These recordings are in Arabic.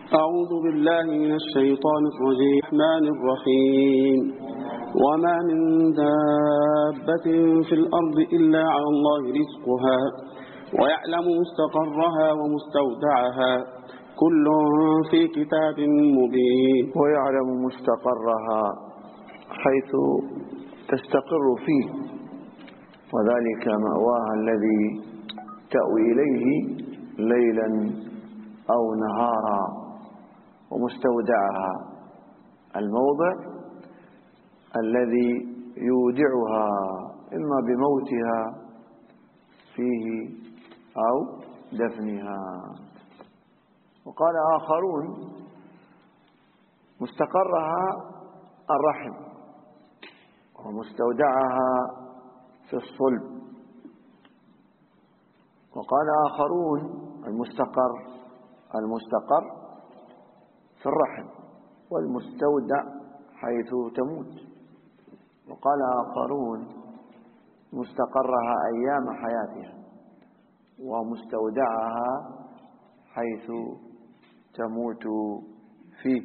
أعوذ بالله من الشيطان الرجيم الرحمن الرحيم وما من دابة في الأرض إلا على الله رزقها ويعلم مستقرها ومستودعها كل في كتاب مبين. ويعلم مستقرها حيث تستقر فيه، وذلك مأواها الذي تأوي إليه ليلا أو نهارا، ومستودعها الموضع الذي يودعها إما بموتها فيه أو دفنها. وقال آخرون مستقرها الرحم ومستودعها في الصلب. وقال آخرون المستقر في الرحم والمستودع حيث تموت. وقال آخرون مستقرها أيام حياتها ومستودعها حيث تموت فيه.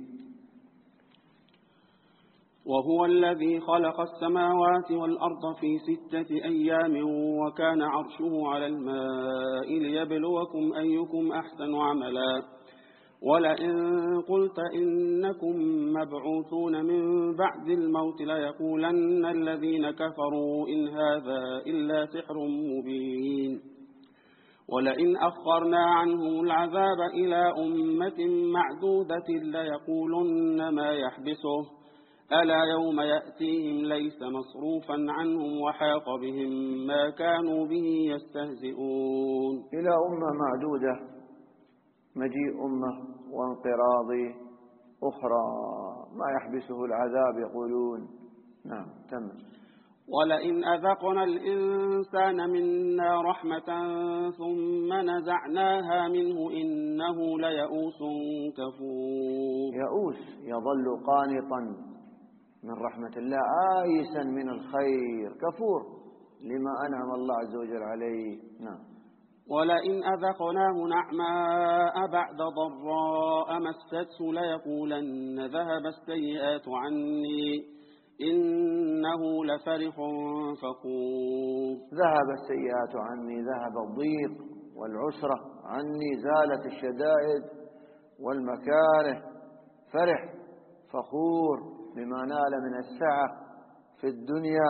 وهو الذي خلق السماوات والأرض في 6 أيام وكان عرشه على الماء ليبلوكم أيكم أحسن عملا ولئن قلت إنكم مبعوثون من بعد الموت ليقولن الذين كفروا إن هذا إلا سحر مبين. ولئن أخرنا عنهم العذاب إلى أمة معدودة ليقولن ما يحبسه ألا يوم يأتيهم ليس مصروفا عنهم وحاق بهم ما كانوا به يستهزئون. إلى أمة معدودة، مجيء أمة وانقراض أخرى، ما يحبسه العذاب يقولون. نعم تم. ولئن أذقنا الإنسان منا رحمة ثم نزعناها منه إنه ليئوس كفور. يئوس يظل قانطا من رحمة الله، آيسا من الخير، كفور لما أنعم الله عز وجل عليه. نعم. ولئن أذقناه نعماء بعد ضراء مسته ليقولن ذهب السيئات عني إنه لفرح فخور. ذهب السيئات عني، ذهب الضيق والعسرة عني، زالت الشدائد والمكاره، فرح فخور بما نال من السعة في الدنيا،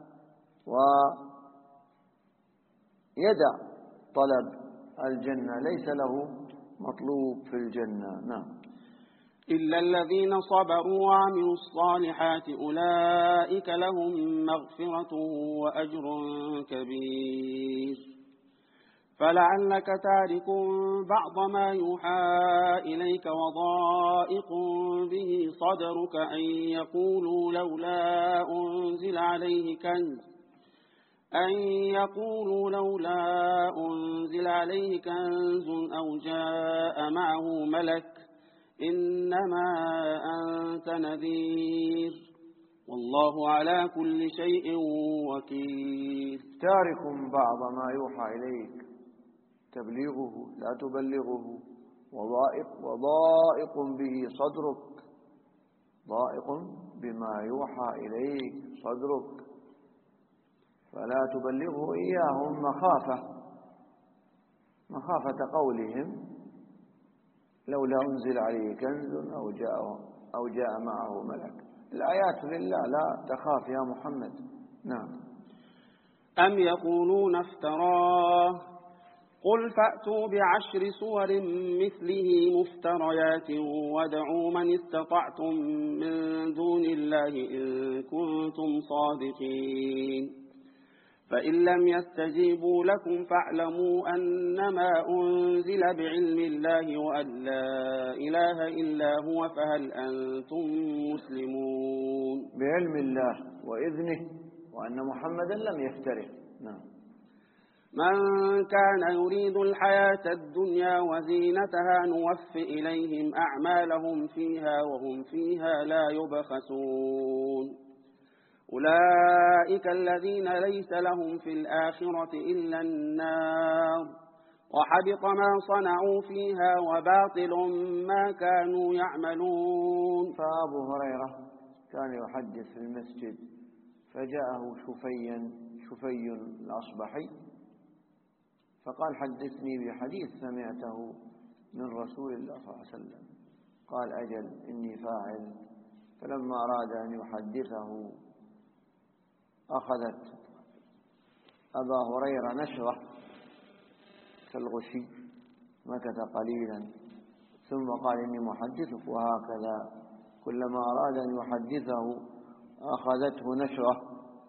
ويدع طلب الجنة، ليس له مطلوب في الجنة. نعم. إلا الذين صبروا وعملوا الصالحات أولئك لهم مغفرة وأجر كبير. فلعلك تارك بعض ما يوحى إليك وضائق به صدرك أن يقولوا لولا أنزل عليه كنز أو جاء معه ملك إنما أنت نذير والله على كل شيء وكيل. تارك بعض ما يوحى إليك، تبليغه لا تبلغه، وضائق به صدرك، ضائق بما يوحى إليك صدرك، فلا تبلغه إياهم مخافة قولهم لولا أنزل عليه كنز أو جاء معه ملك. الآيات لله، لا تخاف يا محمد. نعم. أم يقولون افتراه قل فأتوا ب10 سور مثله مفتريات وادعوا من استطعتم من دون الله إن كنتم صادقين فإن لم يستجيبوا لكم فاعلموا أنما أنزل بعلم الله وأن لا إله إلا هو فهل أنتم مسلمون. بعلم الله وإذنه وأن محمدا لم يفتره. نعم. من كان يريد الحياة الدنيا وزينتها نوف إليهم أعمالهم فيها وهم فيها لا يبخسون. أولئك الذين ليس لهم في الآخرة إلا النار وحبط ما صنعوا فيها وباطل ما كانوا يعملون. فأبو هريرة كان يحدث في المسجد، فجاءه شفي الأصبحي فقال: حدثني بحديث سمعته من رسول الله صلى الله عليه وسلم. قال: أجل إني فاعل. فلما أراد أن يحدثه أخذت أبا هريرة نشرة كالغشي، مكث قليلا ثم قال: إني محدثك. وهكذا كلما أراد أن يحدثه أخذته نشرة.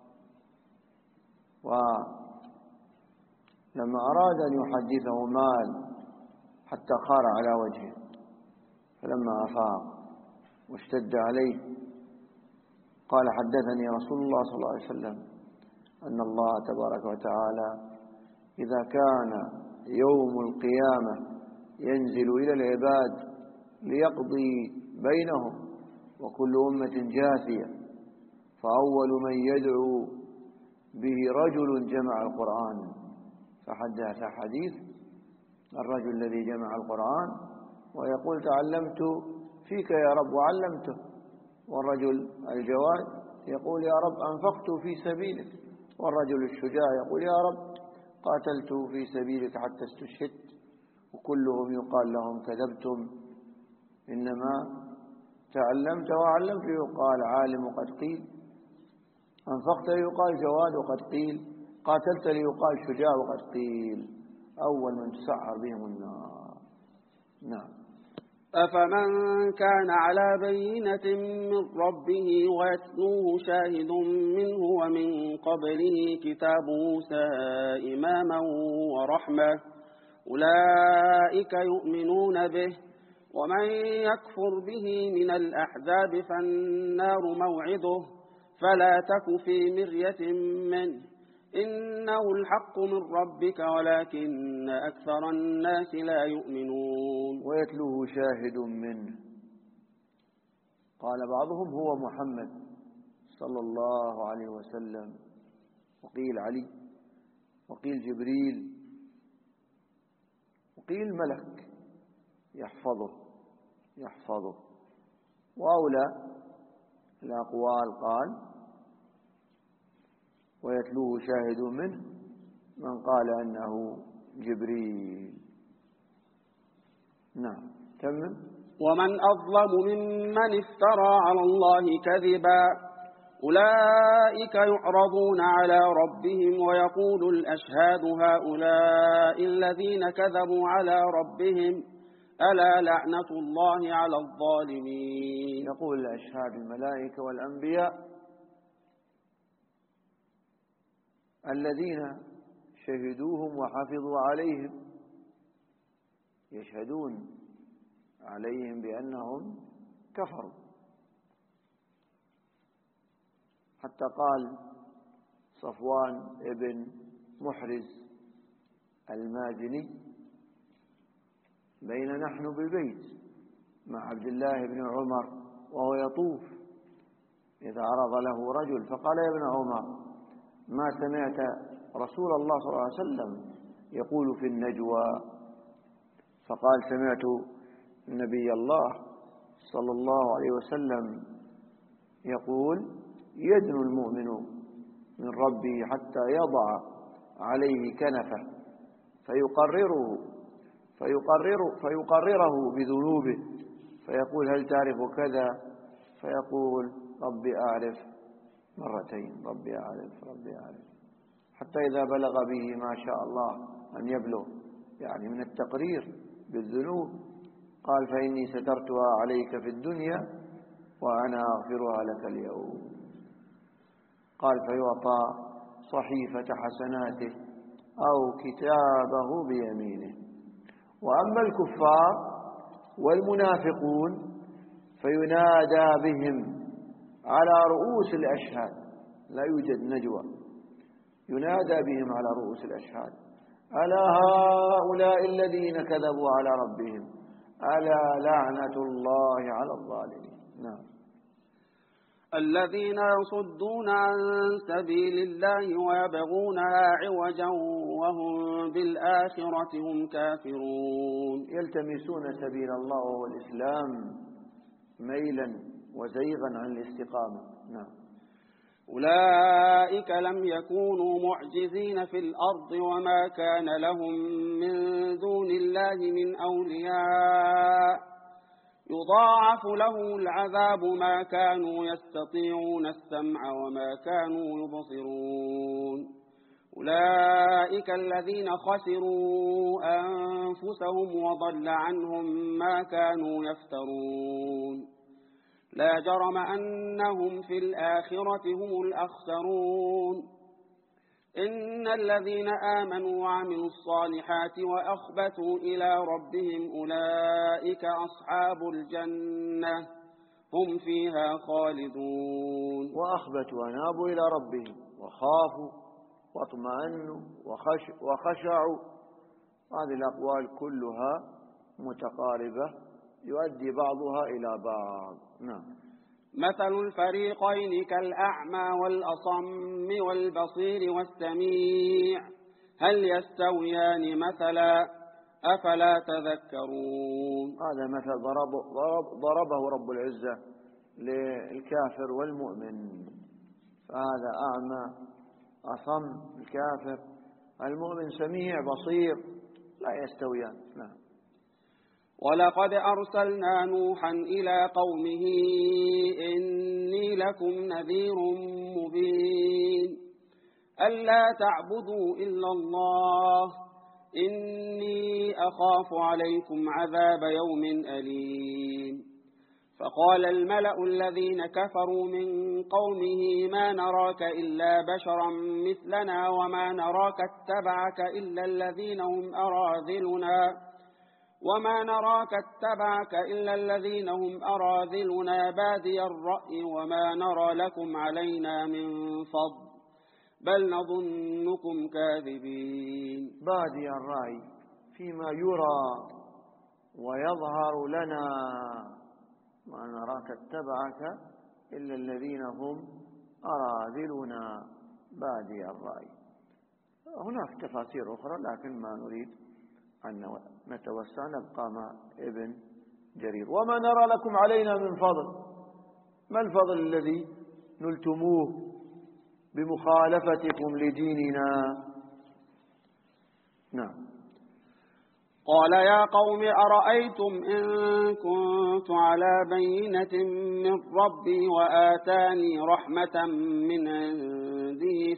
ولما أراد أن يحدثه مال حتى خار على وجهه، فلما أفاق واشتد عليه قال: حدثني رسول الله صلى الله عليه وسلم أن الله تبارك وتعالى إذا كان يوم القيامة ينزل إلى العباد ليقضي بينهم وكل أمة جاثية، فأول من يدعو به رجل جمع القرآن، فحدث حديث الرجل الذي جمع القرآن ويقول: تعلمت فيك يا رب وعلمته. والرجل الجواد يقول: يا رب أنفقت في سبيلك. والرجل الشجاع يقول: يا رب قاتلت في سبيلك حتى استشهدت. وكلهم يقال لهم: كذبتم، إنما تعلمت وعلمت. يقال عالم وقد قيل، أنفقت ليقال جواد وقد قيل، قاتلت ليقال شجاع وقد قيل. أول من تسعر بهم النار. نعم. أفمن كان على بينة من ربه ويتلوه شاهد منه ومن قبله كتاب موسى إماما ورحمة أولئك يؤمنون به، ومن يكفر به من الأحزاب فالنار موعده، فلا تك في مرية منه، إنه الحق من ربك ولكن أكثر الناس لا يؤمنون. ويتلوه شاهد منه، قال بعضهم هو محمد صلى الله عليه وسلم، وقيل علي، وقيل جبريل، وقيل ملك يحفظه. وأولى الأقوال قال: ويتلوه شاهد منه، من قال أنه جبريل. نعم. تمام. ومن أظلم ممن افترى على الله كذبا، أولئك يعرضون على ربهم ويقول الأشهاد هؤلاء الذين كذبوا على ربهم ألا لعنة الله على الظالمين. يقول الأشهاد الملائكة والأنبياء الذين شهدوهم وحفظوا عليهم، يشهدون عليهم بأنهم كفروا. حتى قال صفوان ابن محرز المازني: بين نحن بالبيت مع عبد الله بن عمر وهو يطوف، إذا عرض له رجل فقال: يا ابن عمر، ما سمعت رسول الله صلى الله عليه وسلم يقول في النجوى؟ فقال: سمعت نبي الله صلى الله عليه وسلم يقول: يدنو المؤمن من ربه حتى يضع عليه كنفه فيقرره بذنوبه، فيقول: هل تعرف كذا؟ فيقول: ربي أعرف، مرتين: ربي أعرف ربي أعرف، حتى إذا بلغ به ما شاء الله أن يبلغ، يعني من التقرير بالذنوب، قال: فإني سترتها عليك في الدنيا وأنا أغفرها لك اليوم. قال: فيعطى صحيفة حسناته أو كتابه بيمينه. وأما الكفار والمنافقون فينادى بهم على رؤوس الأشهاد، لا يوجد نجوى، ينادى بهم على رؤوس الأشهاد: ألا هؤلاء الذين كذبوا على ربهم ألا لعنة الله على الظالمين. نعم. الذين يصدون عن سبيل الله ويبغونها عوجا وهم بالآخرة هم كافرون. يلتمسون سبيل الله وهو الإسلام ميلا وزيغا عن الاستقامة. نعم. أولئك لم يكونوا معجزين في الأرض وما كان لهم من دون الله من أولياء يضاعف لهم العذاب ما كانوا يستطيعون السمع وما كانوا يبصرون. أولئك الذين خسروا أنفسهم وضل عنهم ما كانوا يفترون. لا جرم أنهم في الآخرة هم الأخسرون. إن الذين آمنوا وعملوا الصالحات وأخبتوا إلى ربهم أولئك أصحاب الجنة هم فيها خالدون. وأخبتوا أنابوا إلى ربهم وخافوا واطمأنوا وخشعوا. هذه الأقوال كلها متقاربة يؤدي بعضها إلى بعض. نعم. مثل الفريقين كالأعمى والأصم والبصير والسميع هل يستويان مثلا أفلا تذكرون. هذا مثل ضربه رب العزة للكافر والمؤمن. فهذا أعمى أصم الكافر، المؤمن سميع بصير، لا يستويان. نعم. ولقد أرسلنا نوحا إلى قومه إني لكم نذير مبين ألا تعبدوا إلا الله إني أخاف عليكم عذاب يوم أليم. فقال الملأ الذين كفروا من قومه ما نراك إلا بشرا مثلنا وما نراك اتبعك إلا الذين هم أراذلنا بادي الرأي وما نرى لكم علينا من فضل بل نظنكم كاذبين. بادي الرأي فيما يرى ويظهر لنا، ما نراك اتبعك إلا الذين هم أراذلنا بادي الرأي. هناك تفاسير أخرى لكن ما نريد أن نتوسع، نبقى مع ابن جرير. وما نرى لكم علينا من فضل. ما الفضل الذي نلتموه بمخالفتكم لديننا؟ نعم. قال يا قوم أرأيتم إن كنت على بينة من ربي وآتاني رحمة من عنده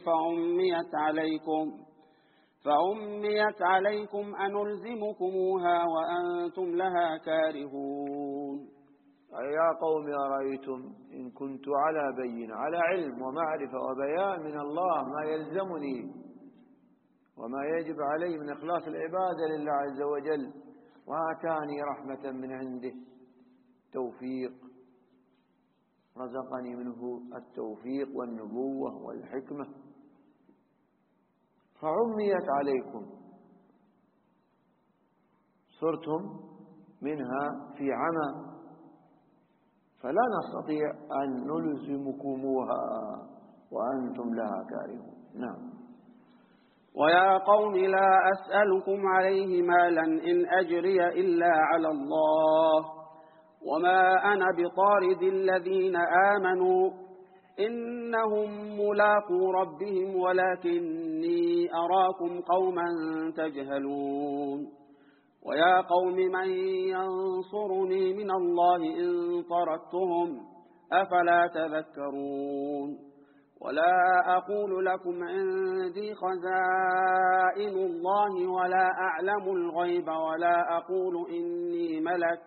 فأميت عليكم أنلزمكموها وأنتم لها كارهون. يا قوم أرأيتم إن كنت على بينة، على علم ومعرفة وبيان من الله ما يلزمني وما يجب علي من إخلاص العبادة لله عز وجل، وآتاني رحمة من عنده، توفيق، رزقني منه التوفيق والنبوة والحكمة، فعميت عليكم، صرتم منها في عمى، فلا نستطيع أن نلزمكموها وأنتم لها كارهون. نعم. ويا قوم لا أسألكم عليه مالا إن أجري إلا على الله وما أنا بطارد الذين آمنوا إنهم ملاقو ربهم ولكني أراكم قوما تجهلون. ويا قوم من ينصرني من الله إن طردتهم أفلا تذكرون. ولا أقول لكم عندي خزائن الله ولا أعلم الغيب ولا أقول إني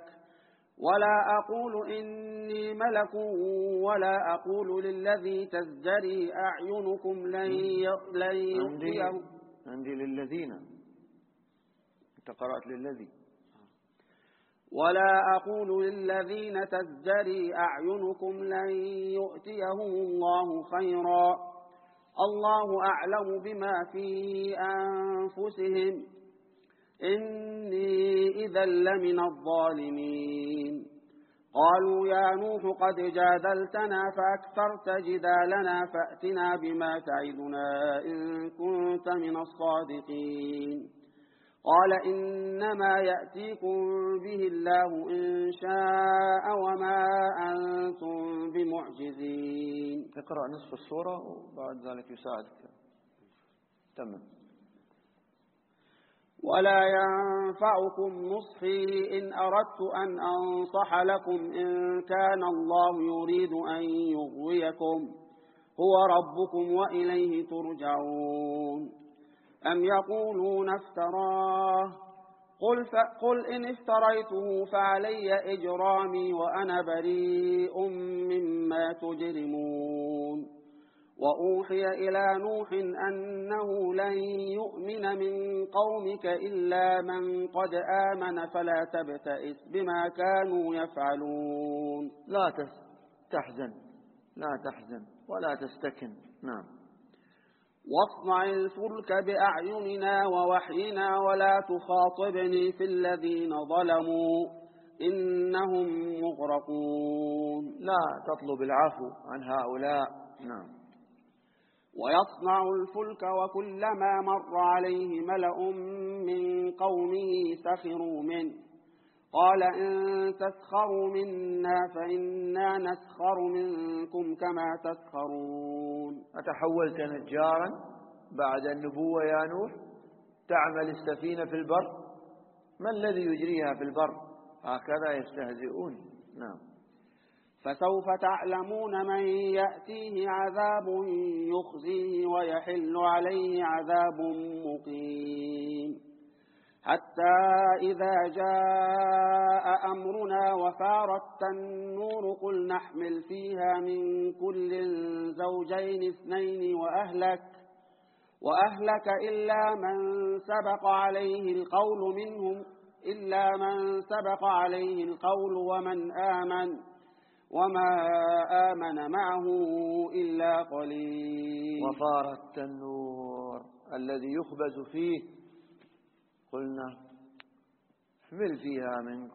ملك ولا أقول للذي تزدري أعينكم لن يؤتيه. عندي للذين، أنت قرأت للذي. ولا أقول للذين تزدري أعينكم لن يؤتيهم الله خيرا الله أعلم بما في أنفسهم إني إذا لمن الظالمين. قالوا يا نوح قد جادلتنا فأكثرت جدالنا فأتنا بما تعدنا إن كنت من الصادقين قال إنما يأتيكم به الله إن شاء وما أنتم بمعجزين. اقرأ نصف السورة وبعد ذلك يساعدك. تمام. ولا ينفعكم نصحي إن أردت أن أنصح لكم إن كان الله يريد أن يغويكم هو ربكم وإليه ترجعون. أم يقولون افتراه قل إن افتريته فعلي إجرامي وأنا بريء مما تجرمون. وأوحي إلى نوح أنه لن يؤمن من قومك إلا من قد آمن فلا تبتئس بما كانوا يفعلون. لا تحزن ولا تستكن. نعم. واصنع الفلك بأعيننا ووحينا ولا تخاطبني في الذين ظلموا إنهم مغرقون. لا تطلب العفو عن هؤلاء. نعم. ويصنع الفلك وكلما مر عليه ملأ من قومه سخروا منه قال إن تسخروا منا فإنا نسخر منكم كما تسخرون. أتحولت نجارا بعد النبوة يا نوح تعمل السفينة في البر؟ ما الذي يجريها في البر؟ هكذا يستهزئون. نعم. فسوف تعلمون من يأتيه عذاب يخزيه ويحل عليه عذاب مقيم. حتى إذا جاء أمرنا وفارت النور قل نحمل فيها من كل زوجين اثنين وأهلك إلا من سبق عليه القول ومن آمن وما آمن معه إلا قليل. وفار التنور الذي يخبز فيه قلنا احمل فيها من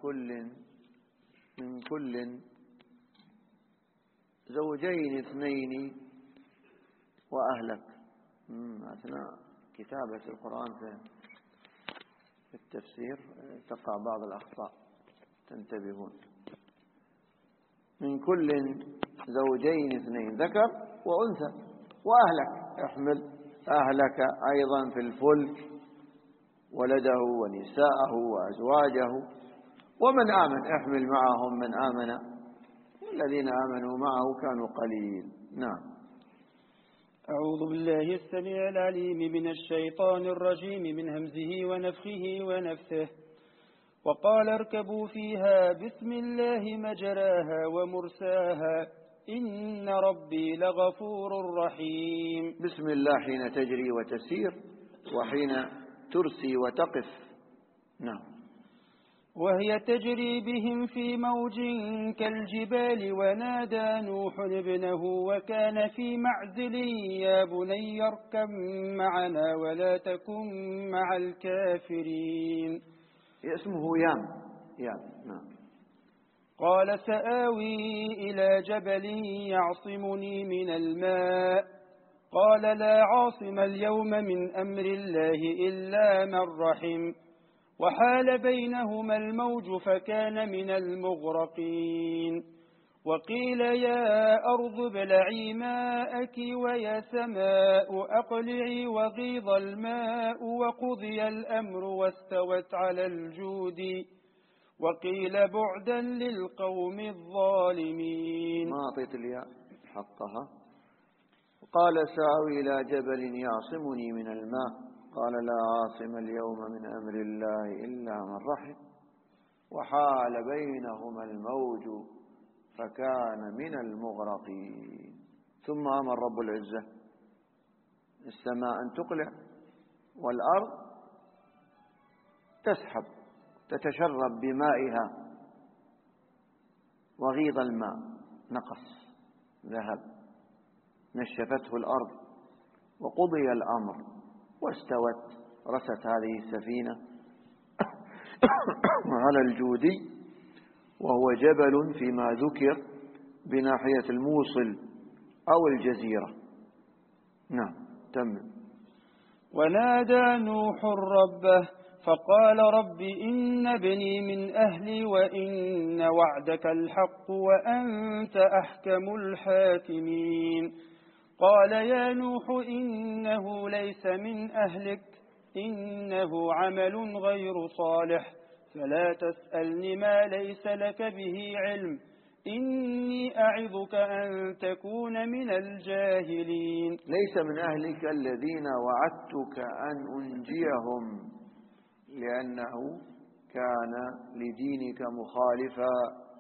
كل زوجين اثنين وأهلك. أثناء كتابة القرآن في التفسير تقع بعض الأخطاء تنتبهون. من كل زوجين اثنين ذكر وأنثى وأهلك احمل أهلك أيضا في الفلك ولده ونساءه وأزواجه ومن آمن احمل معهم من آمن والذين آمنوا معه كانوا قليل. نعم. أعوذ بالله السميع العليم من الشيطان الرجيم من همزه ونفخه ونفثه. وقال اركبوا فيها بسم الله مجراها ومرساها إن ربي لغفور رحيم. بسم الله حين تجري وتسير وحين ترسي وتقف. نعم. وهي تجري بهم في موج كالجبال ونادى نوح ابنه وكان في معزل يا بني اركب معنا ولا تكن مع الكافرين. اسمه يام. نعم. قال سآوي إلى جبل يعصمني من الماء قال لا عاصم اليوم من أمر الله إلا من رحم وحال بينهما الموج فكان من المغرقين. وقيل يا أرض ابلعي ماءك ويا سماء أقلعي وغيض الماء وقضي الأمر واستوت على الجود وقيل بعدا للقوم الظالمين. ما أعطيت الياء حقها. قال سآوي إلى جبل يعصمني من الماء قال لا عاصم اليوم من أمر الله إلا من رحم وحال بينهما الموج فكان من المغرقين. ثم أمر رب العزة السماء أن تقلع والأرض تسحب تتشرب بمائها وغيض الماء نقص ذهب نشفته الأرض وقضي الأمر واستوت رست هذه السفينة على الجودي وهو جبل فيما ذكر بناحية الموصل أو الجزيرة. نعم تمام. ونادى نوح ربه فقال رب إن ابني من أهلي وإن وعدك الحق وأنت أحكم الحاكمين. قال يا نوح إنه ليس من أهلك إنه عمل غير صالح فلا تسألني ما ليس لك به علم إني أعظك أن تكون من الجاهلين. ليس من أهلك الذين وعدتك أن أنجيهم لأنه كان لدينك مخالفا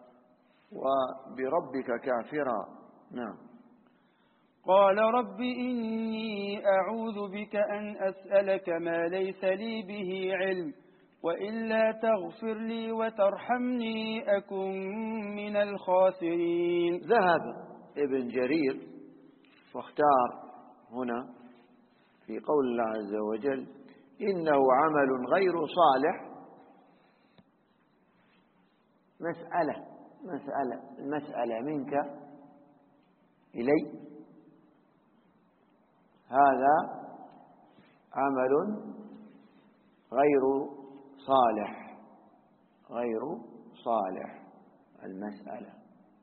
وبربك كافرا. نعم. قال رب إني أعوذ بك أن أسألك ما ليس لي به علم وإلا تغفر لي وترحمني أكن من الخاسرين. ذهب ابن جرير واختار هنا في قول الله عز وجل إنه عمل غير صالح المسألة منك إلي، هذا عمل غير صالح المسألة،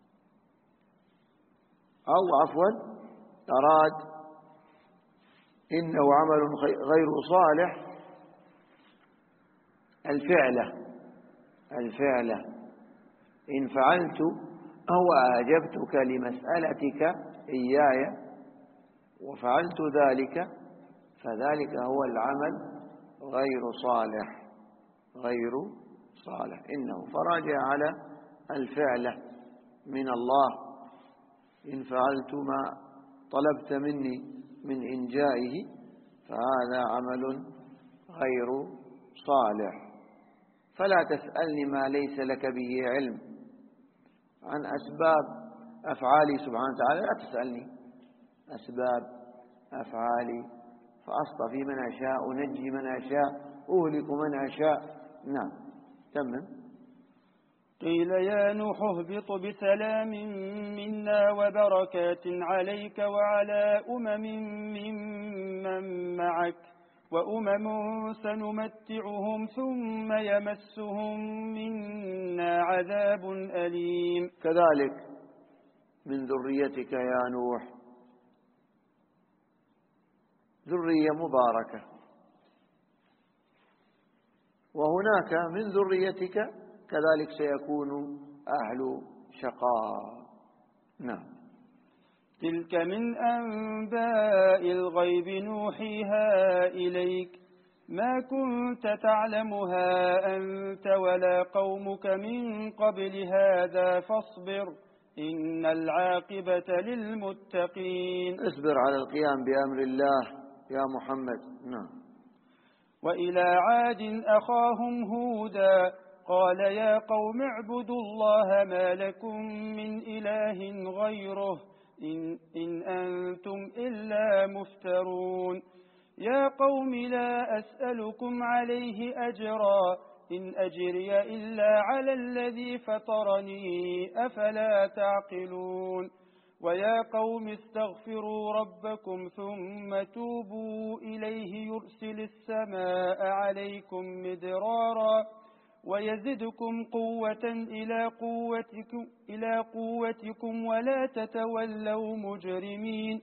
أو عفوا أراد إنه عمل غير صالح الفعلة إن فعلت أو أعجبتك لمسألتك إياي وفعلت ذلك فذلك هو العمل غير صالح إنه فراجع على الفعلة من الله. إن فعلت ما طلبت مني من إنجائه فهذا عمل غير صالح. فلا تسألني ما ليس لك به علم عن أسباب أفعالي سبحانه وتعالى، لا تسألني أسباب أفعالي فأصطفي من أشاء أنجي من أشاء أهلك من أشاء. نعم تمام. قيل يا نوح اهبط بسلام منا وبركات عليك وعلى ممن معك وأمم سنمتعهم ثم يمسهم منا عذاب أليم. كذلك من ذريتك يا نوح ذرية مباركة، وهناك من ذريتك كذلك سيكون أهل شقاء. نعم. تلك من أنباء الغيب نوحيها إليك ما كنت تعلمها أنت ولا قومك من قبل هذا فاصبر إن العاقبة للمتقين. اصبر على القيام بأمر الله يا محمد. نعم. وإلى عاد أخاهم هودا قال يا قوم اعبدوا الله ما لكم من إله غيره إن أنتم إلا مفترون. يا قوم لا أسألكم عليه أجرا إن أجري إلا على الذي فطرني أفلا تعقلون. ويا قوم استغفروا ربكم ثم توبوا إليه يرسل السماء عليكم مدرارا ويزدكم قوة إلى قوتكم ولا تتولوا مجرمين.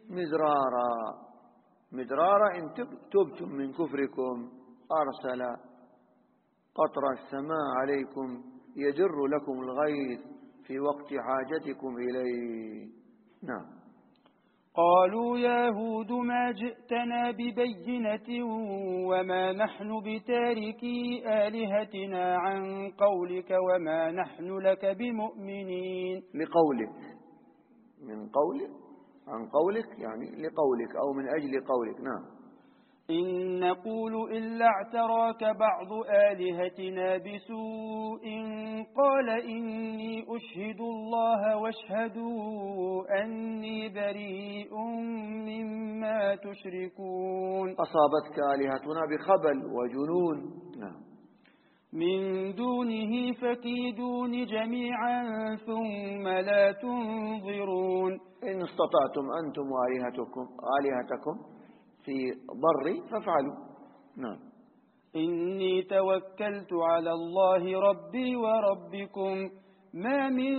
مدرارا إن تبتم من كفركم أرسل قطر السماء عليكم يجر لكم الغيث في وقت حاجتكم إليه. نعم. قالوا يا هود ما جئتنا ببينة وما نحن بتاركي آلهتنا عن قولك وما نحن لك بمؤمنين. لقولك من قولك عن قولك يعني لقولك أو من أجل قولك. نعم. إن نقول إلا اعتراك بعض آلهتنا بسوء قال إني أشهد الله واشهدوا أني بريء مما تشركون. أصابتك آلهتنا بخبل وجنون. نعم. من دونه فكيدون جميعا ثم لا تنظرون. إن استطعتم أنتم وآلهتكم في ضري فافعلوا. نعم. إني توكلت على الله ربي وربكم ما من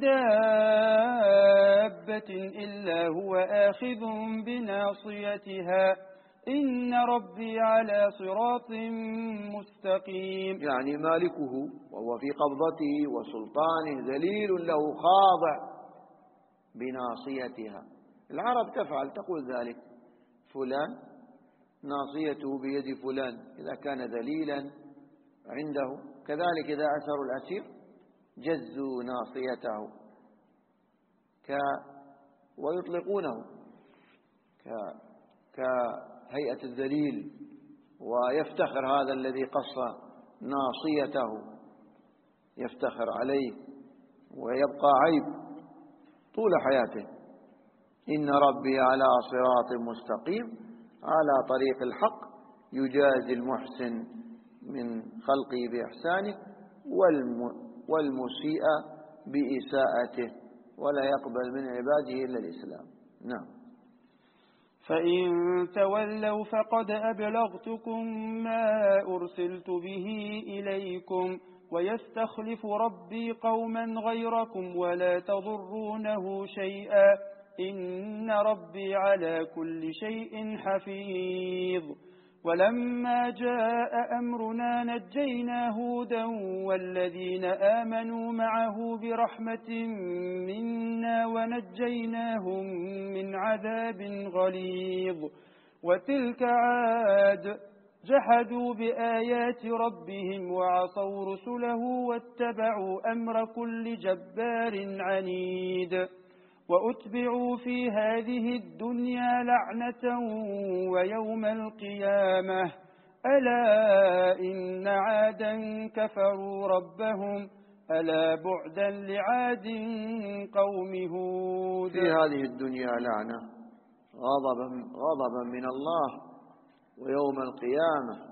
دابة إلا هو آخذ بناصيتها إن ربي على صراط مستقيم. يعني مالكه وهو في قبضته وسلطانه ذليل له خاضع بناصيتها. العرب تفعل تقول ذلك، فلان ناصيته بيد فلان إذا كان ذليلا عنده، كذلك إذا أسروا الأسير جزوا ناصيته ويطلقونه كهيئة الذليل، ويفتخر هذا الذي قص ناصيته يفتخر عليه ويبقى عيب طول حياته. إن ربي على صراط مستقيم، على طريق الحق، يجازي المحسن من خلقه بإحسانه والمسيء بإساءته، ولا يقبل من عباده إلا الإسلام. نعم. فإن تولوا فقد أبلغتكم ما أرسلت به إليكم ويستخلف ربي قوما غيركم ولا تضرونه شيئا إن ربي على كل شيء حفيظ. ولما جاء أمرنا نجينا هودا والذين آمنوا معه برحمة منا ونجيناهم من عذاب غليظ. وتلك عاد جحدوا بآيات ربهم وعصوا رسله واتبعوا أمر كل جبار عنيد. وأتبعوا في هذه الدنيا لعنة ويوم القيامة ألا إن عادا كفروا ربهم ألا بعدا لعاد قوم هود. في هذه الدنيا لعنة، غضبا من الله، ويوم القيامة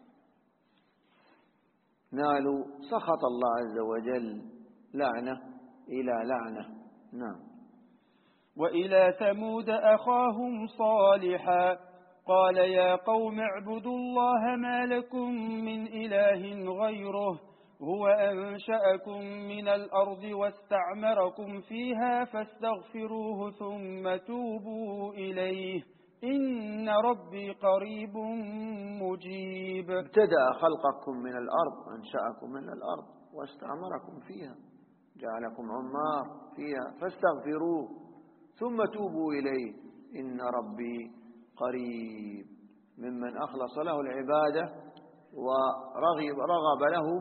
نالوا سخط الله عز وجل، لعنة إلى لعنة. نعم. وإلى ثمود أخاهم صالحا قال يا قوم اعبدوا الله ما لكم من إله غيره هو أنشأكم من الأرض واستعمركم فيها فاستغفروه ثم توبوا إليه إن ربي قريب مجيب. ابتدأ خلقكم من الأرض، أنشأكم من الأرض واستعمركم فيها، جعلكم عمار فيها، فاستغفروه ثم توبوا إليه إن ربي قريب ممن أخلص له العبادة ورغب له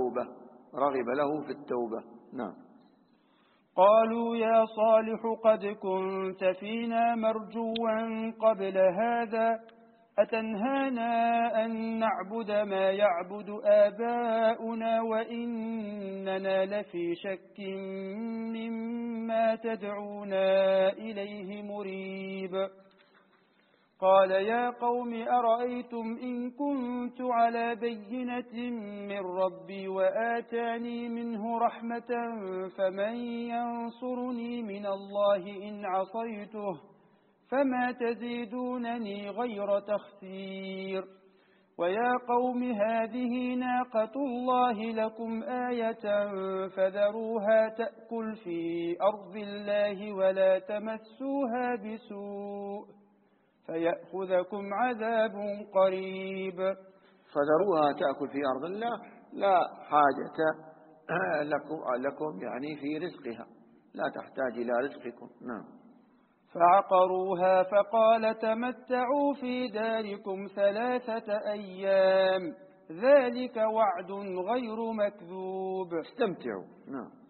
في التوبة. نعم. قالوا يا صالح قد كنت فينا مرجوا قبل هذا أتنهانا أن نعبد ما يعبد آباؤنا وإننا لفي شك مما تدعونا إليه مريب. قال يا قوم أرأيتم إن كنت على بينة من ربي وآتاني منه رحمة فمن ينصرني من الله إن عصيته فما تزيدونني غير تخسير. ويا قوم هذه ناقة الله لكم آية فذروها تأكل في أرض الله ولا تمسوها بسوء فيأخذكم عذاب قريب. فذروها تأكل في أرض الله، لا حاجة لكم يعني في رزقها، لا تحتاج إلى رزقكم. نعم. فعقروها فقال تمتعوا في داركم 3 أيام ذلك وعد غير مكذوب. استمتعوا. نعم.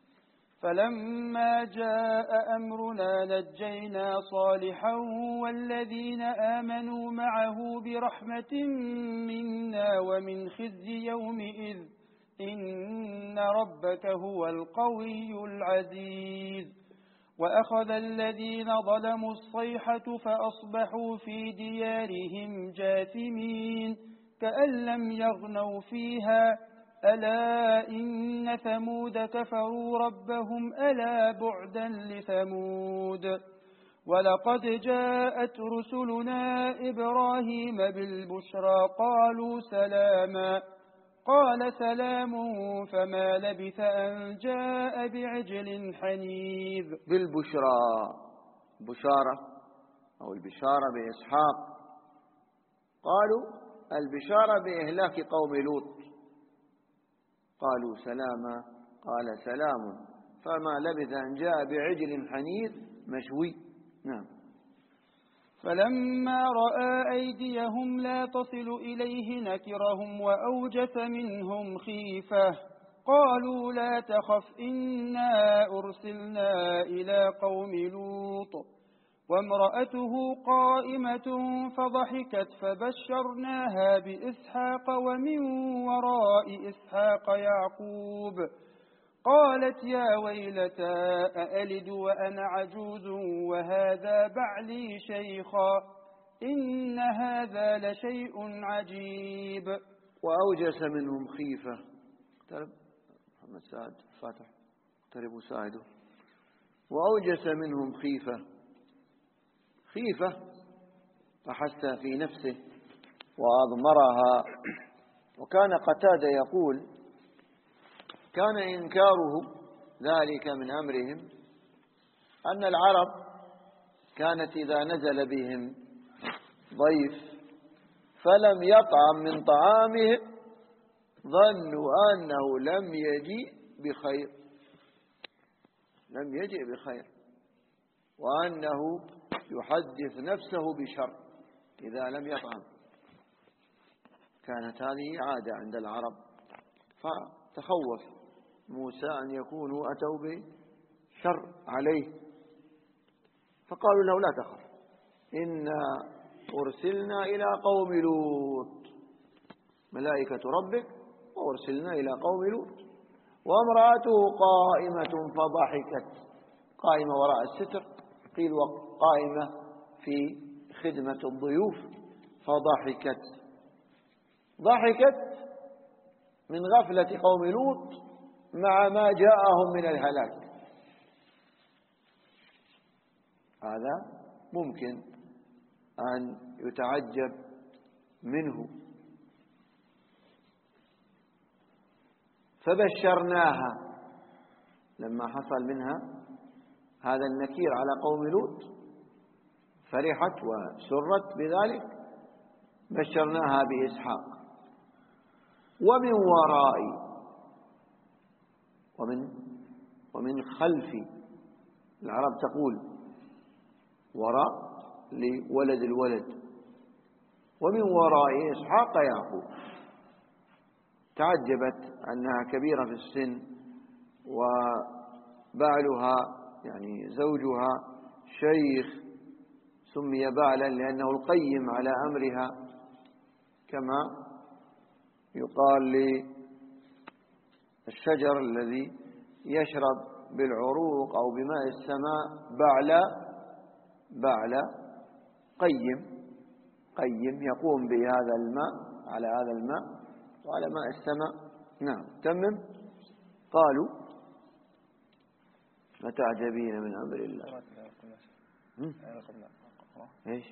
فلما جاء أمرنا نجينا صالحا والذين آمنوا معه برحمة منا ومن خزي يومئذ إن ربك هو القوي العزيز. وأخذ الذين ظلموا الصيحة فأصبحوا في ديارهم جاثمين كأن لم يغنوا فيها ألا إن ثمود كفروا ربهم ألا بعدا لثمود ولقد جاءت رسلنا إبراهيم بالبشرى قالوا سلاما قال سلام فما لبث أن جاء بعجل حنيذ. بالبشرى، بشارة أو البشارة بإسحاق. قالوا البشارة بإهلاك قوم لوط، قالوا سلاما قال سلام فما لبث أن جاء بعجل حنيذ مشوي. نعم. فلما رأى أيديهم لا تصل إليه نكرهم وأوجس منهم خيفة قالوا لا تخف إنا أرسلنا إلى قوم لوط وامرأته قائمة فضحكت فبشرناها بإسحاق ومن وراء إسحاق يعقوب قالت يا ويلتى أألد وأنا عجوز وهذا بعلي شيخا إن هذا لشيء عجيب. وأوجس منهم خيفة. اقترب محمد سعد فاتح، اقتربوا ساعدوا. وأوجس منهم خيفة، خيفة أحس في نفسه وأضمرها. وكان قتادة يقول كان إنكاره ذلك من أمرهم أن العرب كانت إذا نزل بهم ضيف فلم يطعم من طعامهم ظنوا أنه لم يجيء بخير، لم يجيء بخير، وأنه يحدث نفسه بشر إذا لم يطعم. كانت هذه عادة عند العرب، فتخوف موسى أن يكونوا أتوا بشر عليه، فقالوا له لا تخف إنا أرسلنا إلى قوم لوط، ملائكة ربك وأرسلنا إلى قوم لوط. وامرأته قائمة فضحكت، قائمة وراء الستر، قيل وقائمة في خدمة الضيوف، فضحكت، ضحكت من غفلة قوم لوط مع ما جاءهم من الهلاك. هذا ممكن أن يتعجب منه. فبشرناها لما حصل منها هذا النكير على قوم لوط فرحت وسرت بذلك، بشرناها بإسحاق ومن وراء ومن خلف. العرب تقول وراء لولد الولد، ومن وراء إسحاق يعقوب. تعجبت أنها كبيرة في السن وبعلها يعني زوجها شيخ، سمي بعلا لأنه القيم على أمرها، كما يقال للشجر الذي يشرب بالعروق أو بماء السماء بعل قيم يقوم بهذا الماء على هذا الماء وعلى ماء السماء. نعم. تمم. قالوا أتعجبين من أمر الله. إيش؟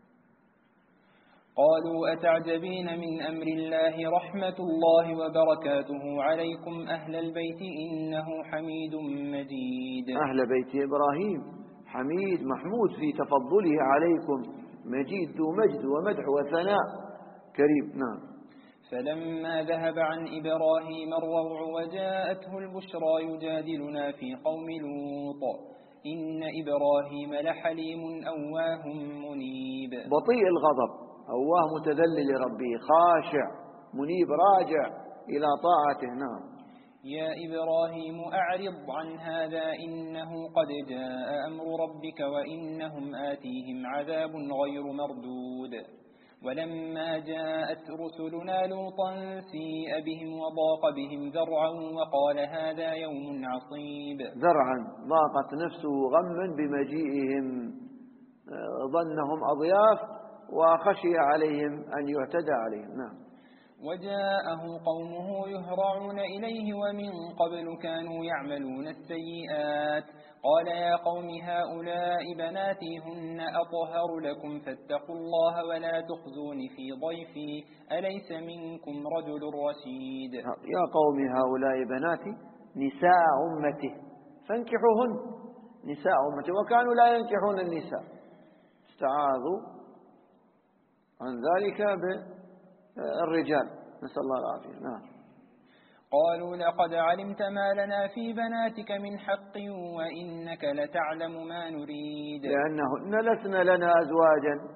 قالوا أتعجبين من أمر الله رحمة الله وبركاته عليكم أهل البيت إنه حميد مجيد. أهل بيت إبراهيم حميد محمود في تفضله عليكم، مجيد ذو مجد ومدح وثناء كريم. نعم. فلما ذهب عن إبراهيم الروع وجاءته البشرى يجادلنا في قوم لوط إن إبراهيم لحليم أواه منيب. بطيء الغضب، أواه متذلل لربه، خاشع منيب راجع إلى طاعته. نعم. يا إبراهيم أعرض عن هذا إنه قد جاء أمر ربك وإنهم آتيهم عذاب غير مردود. ولما جاءت رسلنا لوطا سيء بهم وضاق بهم ذرعا وقال هذا يوم عصيب. ذرعا ضاقت نفسه غما بمجيئهم، ظنهم أضياف وخشي عليهم أن يعتدى عليهم. نعم. وجاءه قومه يهرعون إليه ومن قبل كانوا يعملون السيئات قال يا قوم هؤلاء بناتي هن أطهر لكم فاتقوا الله ولا تخزون في ضيفي أليس منكم رجل رشيد. يا قوم هؤلاء بناتي نساء أمته فانكحوهن، نساء أمته، وكانوا لا ينكحون النساء، استعاذوا عن ذلك بالرجال، نسأل الله العافية. نعم. قالوا لقد علمت ما لنا في بناتك من حق وإنك لتعلم ما نريد. لأنهن لسن لنا أزواجا،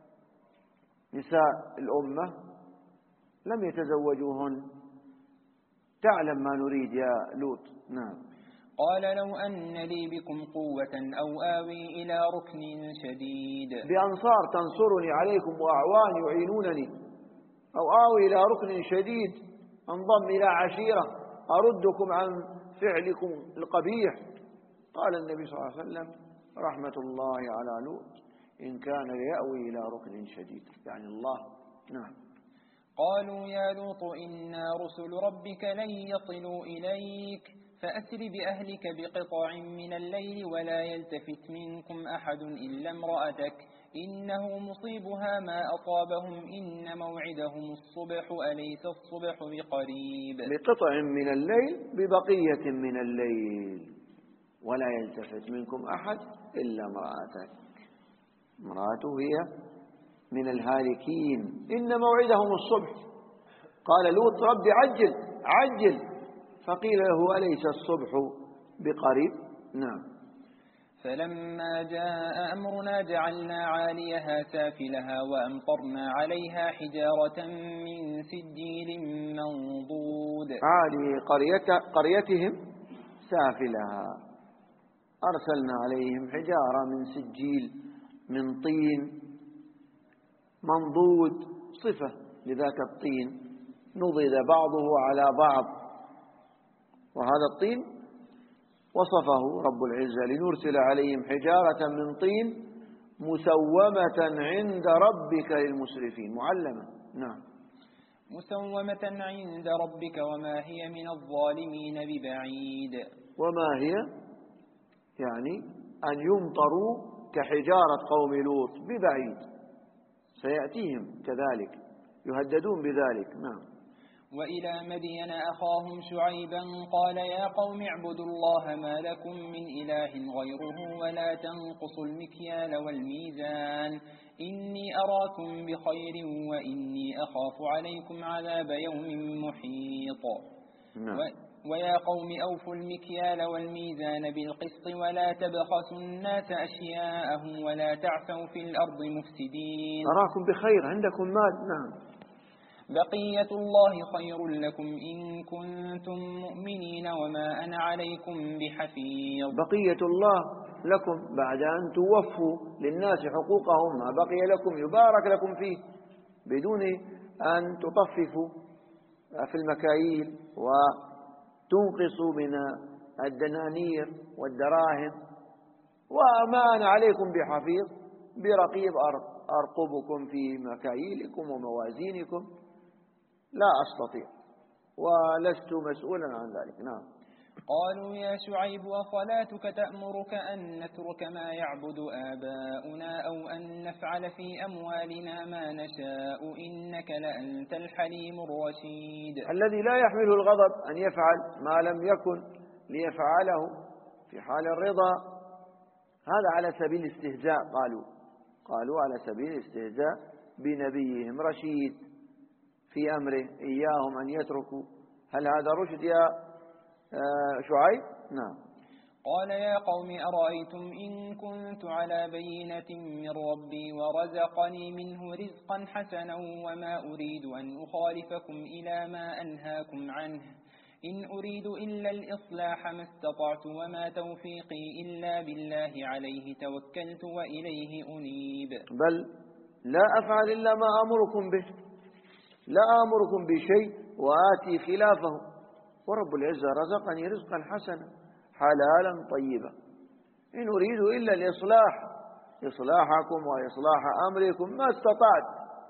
نساء الأمة لم يتزوجوهن، تعلم ما نريد يا لوط. نعم. قال لو أن لي بكم قوة أو آوي إلى ركن شديد. بأنصار تنصرني عليكم وأعوان يعينونني، أو آوي إلى ركن شديد، انضم إلى عشيرة أردكم عن فعلكم القبيح. قال النبي صلى الله عليه وسلم رحمة الله على لوط إن كان ليأوي إلى ركن شديد، يعني الله. نعم. قالوا يا لوط إنا رسل ربك لن يصلوا إليك فأسر بأهلك بقطع من الليل ولا يلتفت منكم أحد إلا امرأتك إنه مصيبها ما أصابهم إن موعدهم الصبح أليس الصبح بقريب. بقطع من الليل، ببقية من الليل، ولا يلتفت منكم أحد إلا امرأتك، امرأته هي من الهالكين، إن موعدهم الصبح. قال لوط رب عجل عجل، فقيل له أليس الصبح بقريب. نعم. فلما جاء أمرنا جعلنا عاليها سافلها وأمطرنا عليها حجارة من سجيل منضود. عالي قريتهم سافلها، أرسلنا عليهم حجارة من سجيل من طين منضود، صفة لذاك الطين نضد بعضه على بعض، وهذا الطين وصفه رب العزة لنرسل عليهم حجارة من طين مسومة عند ربك للمسرفين، معلمة. نعم. مسومة عند ربك وما هي من الظالمين ببعيد. وما هي يعني أن يمطروا كحجارة قوم لوط ببعيد، سيأتيهم كذلك، يهددون بذلك. نعم. وإلى مدين أخاهم شعيبا قال يا قوم اعبدوا الله ما لكم من إله غيره ولا تنقصوا المكيال والميزان إني أراكم بخير وإني أخاف عليكم عذاب يوم محيط. ويا قوم أوفوا المكيال والميزان بالقسط ولا تبخسوا الناس أشياءهم ولا تعثوا في الأرض مفسدين. أراكم بخير، عندكم مال. نعم. بقية الله خير لكم إن كنتم مؤمنين وما أنا عليكم بحفيظ. بقية الله لكم بعد أن توفوا للناس حقوقهم، ما بقي لكم يبارك لكم فيه بدون أن تطففوا في المكاييل وتنقصوا من الدنانير والدراهم. وما أنا عليكم بحفيظ، برقيب أرقبكم في مكاييلكم وموازينكم، لا أستطيع ولست مسؤولا عن ذلك. نعم. قالوا يا شعيب وصلاتك تأمرك أن نترك ما يعبد آباؤنا أو أن نفعل في أموالنا ما نشاء إنك لأنت الحليم الرشيد. الذي لا يحمله الغضب أن يفعل ما لم يكن ليفعله في حال الرضا، هذا على سبيل الاستهزاء. قالوا على سبيل الاستهزاء بنبيهم رشيد في أمره إياهم أن يتركوا. هل هذا رشد يا شعيب؟ نعم. قال يا قوم أرأيتم إن كنت على بينة من ربي ورزقني منه رزقا حسنا وما أريد أن أخالفكم إلى ما أنهاكم عنه إن أريد إلا الإصلاح ما استطعت وما توفيقي إلا بالله عليه توكلت وإليه أنيب. بل لا أفعل إلا ما أمركم به، لا أمركم بشيء وآتي خلافه، ورب العزة رزقني رزقا حسنا حلالا طيبا إن أريد إلا الإصلاح، إصلاحكم وإصلاح أمركم ما استطعت،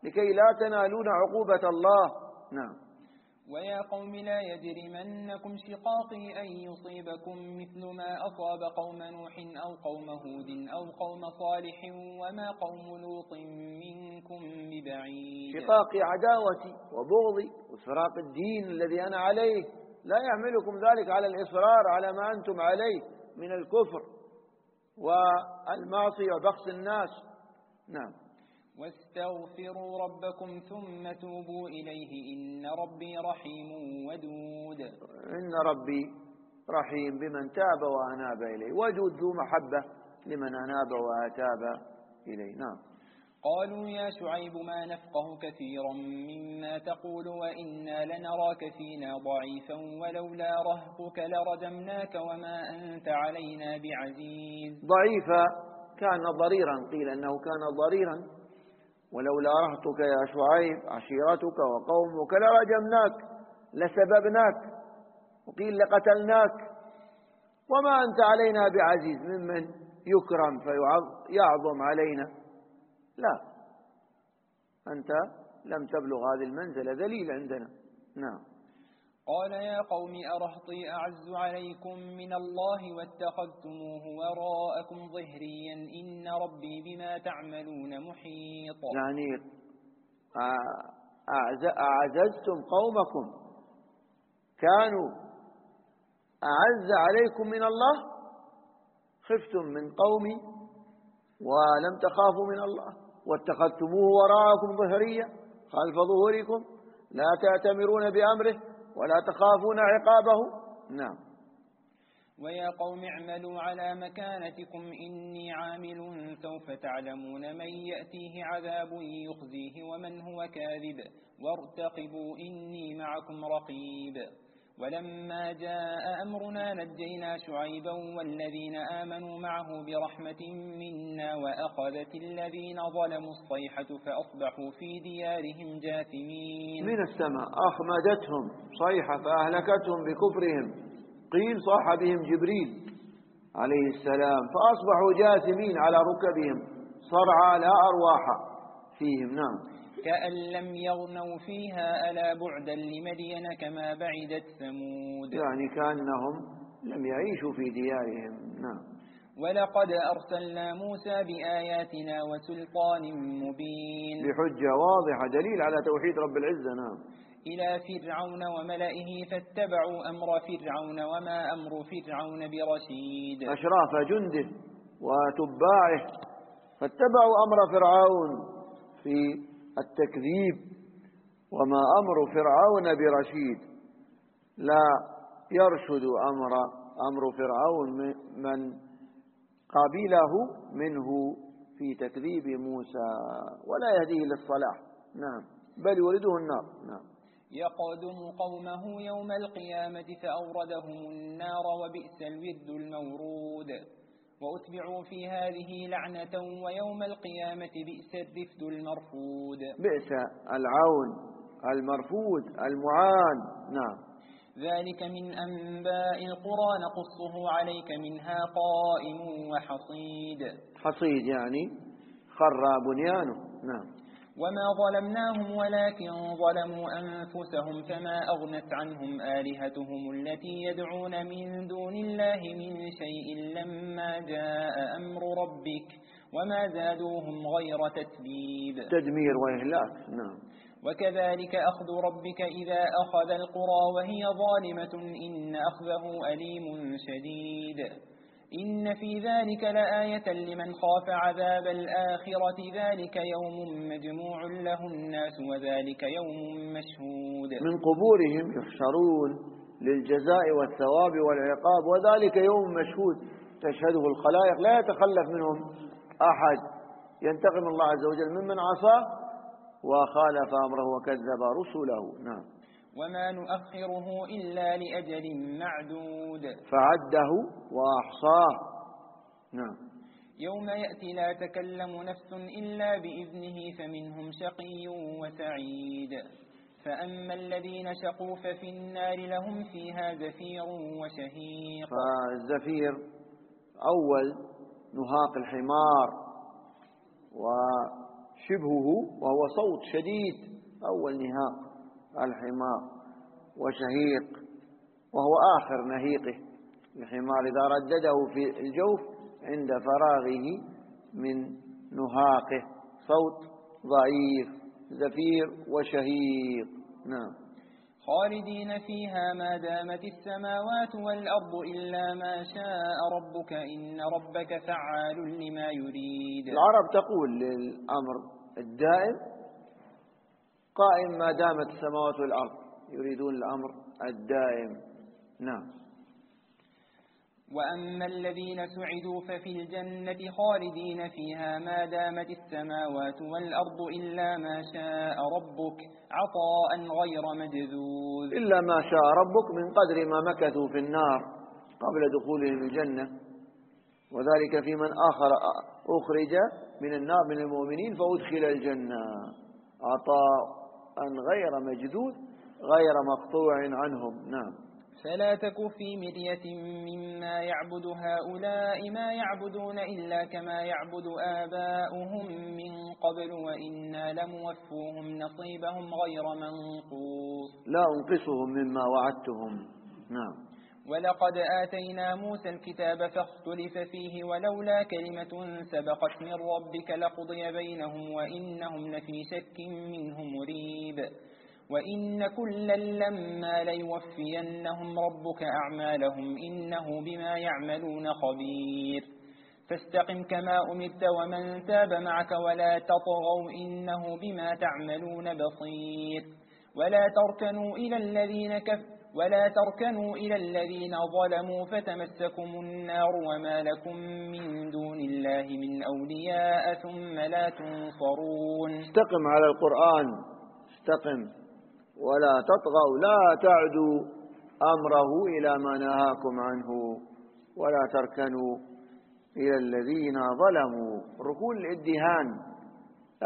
لكي لا تنالون عقوبة الله. نعم. ويا قوم لا يجرمنكم شقاقي أن يصيبكم مثل ما أصاب قوم نوح أو قوم هود أو قوم صالح وما قوم لوط منكم ببعيد. شقاقي عداوتي وبغضي وفراق الدين الذي أنا عليه لا يحملكم ذلك على الإصرار على ما أنتم عليه من الكفر والمعصية وبخس الناس. نعم. واستغفروا ربكم ثم توبوا إليه إن ربي رحيم ودود. إن ربي رحيم بمن تاب وأناب إليه، ودود ذو محبة لمن أناب وأتاب إليه. نعم. قالوا يا شعيب ما نفقه كثيرا مما تقول وإنا لنراك فينا ضعيفا ولولا رهطك لرجمناك وما أنت علينا بعزيز. ضعيفا كان ضريرا، قيل أنه كان ضريرا. ولولا رهطك يا شعيب عشيرتك وقومك لرجمناك لسببناك، وقيل لقتلناك، وما أنت علينا بعزيز، ممن يكرم فيعظم علينا، لا، أنت لم تبلغ هذه المنزلة، ذليل عندنا. نعم. قال يا قوم أرهطي أعز عليكم من الله واتخذتموه وراءكم ظهريا إن ربي بما تعملون محيط. يعني أعززتم قومكم، كانوا أعز عليكم من الله، خفتم من قومي ولم تخافوا من الله، واتخذتموه وراءكم ظهريا خلف ظهوركم لا تأتمرون بأمره ولا تخافون عقابه. نعم. ويا قوم اعملوا على مكانتكم إني عامل سوف تعلمون من يأتيه عذاب يخزيه ومن هو كاذب وارتقبوا إني معكم رقيب. ولما جاء أمرنا نجينا شعيبا والذين آمنوا معه برحمة منا وأخذت الذين ظلموا الصيحة فأصبحوا في ديارهم جاثمين. من السماء أخمدتهم صيحة فأهلكتهم بكفرهم، قيل صاح بهم جبريل عليه السلام فأصبحوا جاثمين على ركبهم صرعى لا أرواح فيهم. نعم. كأن لم يغنوا فيها ألا بعدا لمدين كما بعدت ثمود. يعني كأنهم لم يعيشوا في ديارهم. نعم. ولقد أرسلنا موسى بآياتنا وسلطان مبين، بحجة واضحة دليل على توحيد رب العزة. نعم. إلى فرعون وملئه فاتبعوا أمر فرعون وما أمر فرعون برشيد. أشراف جنده وتباعه فاتبعوا أمر فرعون في التكذيب، وما أمر فرعون برشيد، لا يرشد أمر فرعون من قابله منه في تكذيب موسى، ولا يهديه للصلاح. نعم. بل يورده النار. نعم. يقدم قومه يوم القيامة فأوردهم النار وبئس الورد المورود. وأتبعوا في هذه لعنة ويوم القيامة بئس الرفد المرفود. بئس العون المرفود المعان. نعم. ذلك من أنباء القرى نقصه عليك منها قائم وحصيد. حصيد يعني خر بنيانه. نعم. وما ظلمناهم ولكن ظلموا أنفسهم فما أغنت عنهم آلهتهم التي يدعون من دون الله من شيء لما جاء أمر ربك وما زادوهم غير تتبيب. تدمير وإهلاك. نعم. وكذلك أخذ ربك إذا أخذ القرى وهي ظالمة إن أخذه أليم شديد. إن في ذلك لآية لمن خاف عذاب الآخرة ذلك يوم مجموع له الناس وذلك يوم مشهود. من قبورهم يحشرون للجزاء والثواب والعقاب وذلك يوم مشهود تشهده الخلائق لا يتخلف منهم أحد، ينتقم الله عز وجل ممن عصاه وخالف أمره وكذب رسله. نعم. وما نؤخره إلا لأجل معدود فعده وأحصاه. نعم. يوم يأتي لا تكلم نفس إلا بإذنه فمنهم شقي وسعيد. فأما الذين شقوا ففي النار لهم فيها زفير وشهيق. فالزفير أول نهاق الحمار شبهه وهو صوت شديد أول نهاق الحمار، وشهيق وهو آخر نهيقه الحمار إذا ردده في الجوف عند فراغه من نهاقه، صوت ضعيف زفير وشهيق. نعم. خالدين فيها ما دامت السماوات والأرض إلا ما شاء ربك إن ربك فعال لما يريد. العرب تقول للأمر الدائم قائم ما دامت السماوات والأرض، يريدون الأمر الدائم. نعم. وأما الذين سعدوا ففي الجنة خالدين فيها ما دامت السماوات والأرض إلا ما شاء ربك عطاء غير مجذوذ. إلا ما شاء ربك من قدر ما مكثوا في النار قبل دخولهم الجنة، وذلك في من آخر أخرج من النار من المؤمنين فأدخل الجنة، عطاء غير مجذوذ غير مقطوع عنهم. نعم. فلا تك في مرية مما يعبد هؤلاء ما يعبدون إلا كما يعبد آباؤهم من قبل وإنا لموفوهم نصيبهم غير منقوص. لا أنقصهم مما وعدتهم. نعم. ولقد آتينا موسى الكتاب فاختلف فيه ولولا كلمة سبقت من ربك لقضي بينهم وإنهم لفي شك منه مريب. وإن كلا لما ليوفينهم ربك أعمالهم إنه بما يعملون خبير. فاستقم كما أمرت ومن تاب معك ولا تطغوا إنه بما تعملون بصير. ولا تركنوا إلى الذين ظلموا فتمسكم النار وما لكم من دون الله من أولياء ثم لا تنصرون. استقم على القرآن، استقم ولا تطغوا، لا تعدوا أمره إلى ما نهاكم عنه، ولا تركنوا إلى الذين ظلموا. ركون الادهان، لا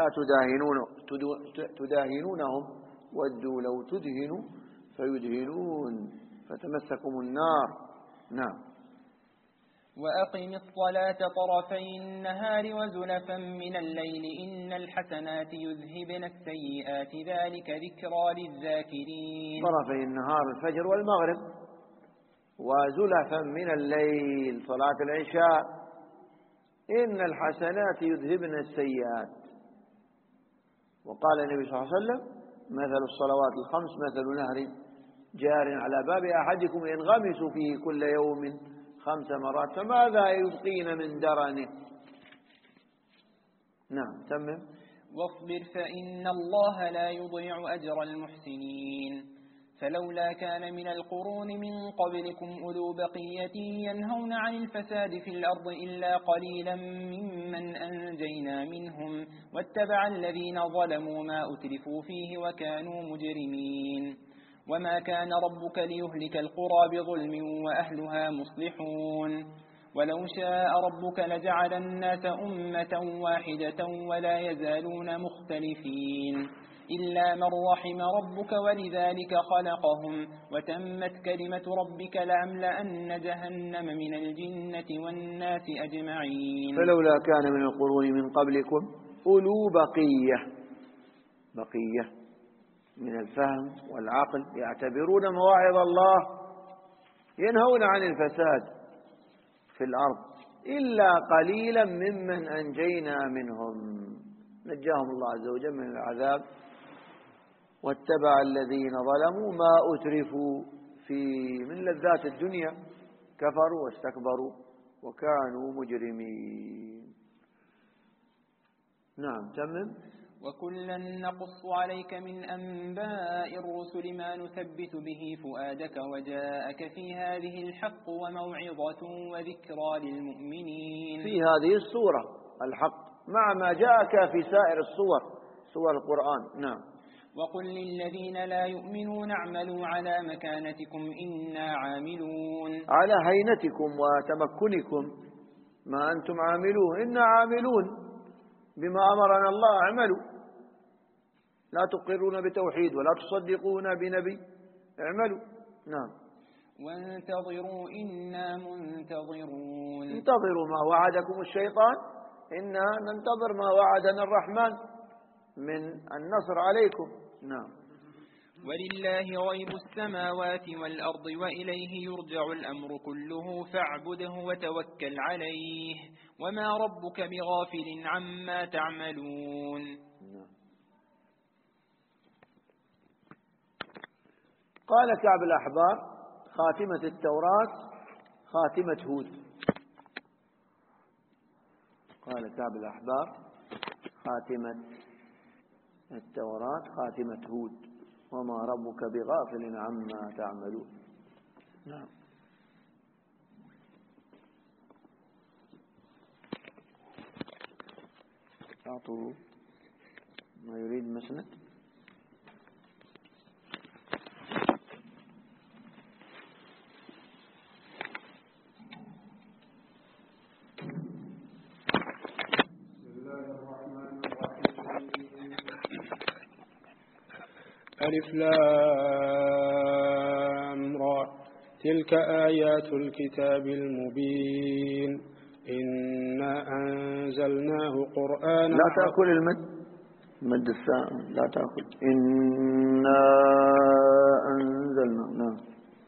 تداهنونهم ودوا لو تدهنوا فيدهنون فتمسكم النار. نعم. وأقم الصلاة طرفي النهار وزلفا من الليل إن الحسنات يذهبن السيئات ذلك ذكرى للذاكرين. طرفي النهار الفجر والمغرب، وزلفا من الليل صلاة العشاء. إن الحسنات يذهبن السيئات. وقال النبي صلى الله عليه وسلم مثل الصلوات الخمس مثل نهر جار على باب أحدكم ينغمس فيه كل يوم 5 مرات فماذا يبقين من درنه. نعم. تمام. واصبر فإن الله لا يضيع أجر المحسنين. فلولا كان من القرون من قبلكم أولو بقية ينهون عن الفساد في الأرض إلا قليلا ممن أنجينا منهم واتبع الذين ظلموا ما أترفوا فيه وكانوا مجرمين. وما كان ربك ليهلك القرى بظلم وأهلها مصلحون. ولو شاء ربك لجعل الناس أمة واحدة ولا يزالون مختلفين إلا من رحم ربك ولذلك خلقهم وتمت كلمة ربك لأملأن جهنم من الجنة والناس أجمعين. فلولا كان من القرون من قبلكم أولو بقية من الفهم والعقل يعتبرون مواعظ الله ينهون عن الفساد في الأرض إلا قليلا ممن أنجينا منهم، نجاهم الله عز وجل من العذاب. واتبع الذين ظلموا ما أترفوا فيه من لذات الدنيا كفروا واستكبروا وكانوا مجرمين. نعم. تمام. وكلا نقص عليك من أنباء الرسل ما نثبت به فؤادك وجاءك في هذه الحق وموعظة وذكرى للمؤمنين. في هذه السورة الحق مع ما جاءك في سائر الصور، سور القرآن. نعم. وقل للذين لا يؤمنون اعملوا على مكانتكم إنا عاملون. على هينتكم وتمكنكم ما أنتم عاملون، إنا عاملون بما أمرنا الله. اعملوا، لا تقرون بتوحيد ولا تصدقون بنبي، اعملوا. نعم. وانتظروا إنا منتظرون. انتظروا ما وعدكم الشيطان، إنا ننتظر ما وعدنا الرحمن من النصر عليكم. نعم. ولله غيب السماوات والأرض وإليه يرجع الأمر كله فاعبده وتوكل عليه وما ربك بغافل عما تعملون. قال كعب الأحبار: خاتمة التوراة خاتمة هود. قال كعب الأحبار: خاتمة التوراة خاتمة هود وما ربك بغافل عما تعملون. نعم. أعطوا ما يريد مسند. ألف لام را تلك آيات الكتاب المبين إنا أنزلناه قرآنا. لا تأكل المد الثاني لا تأكل. إنا أنزلناه. نعم.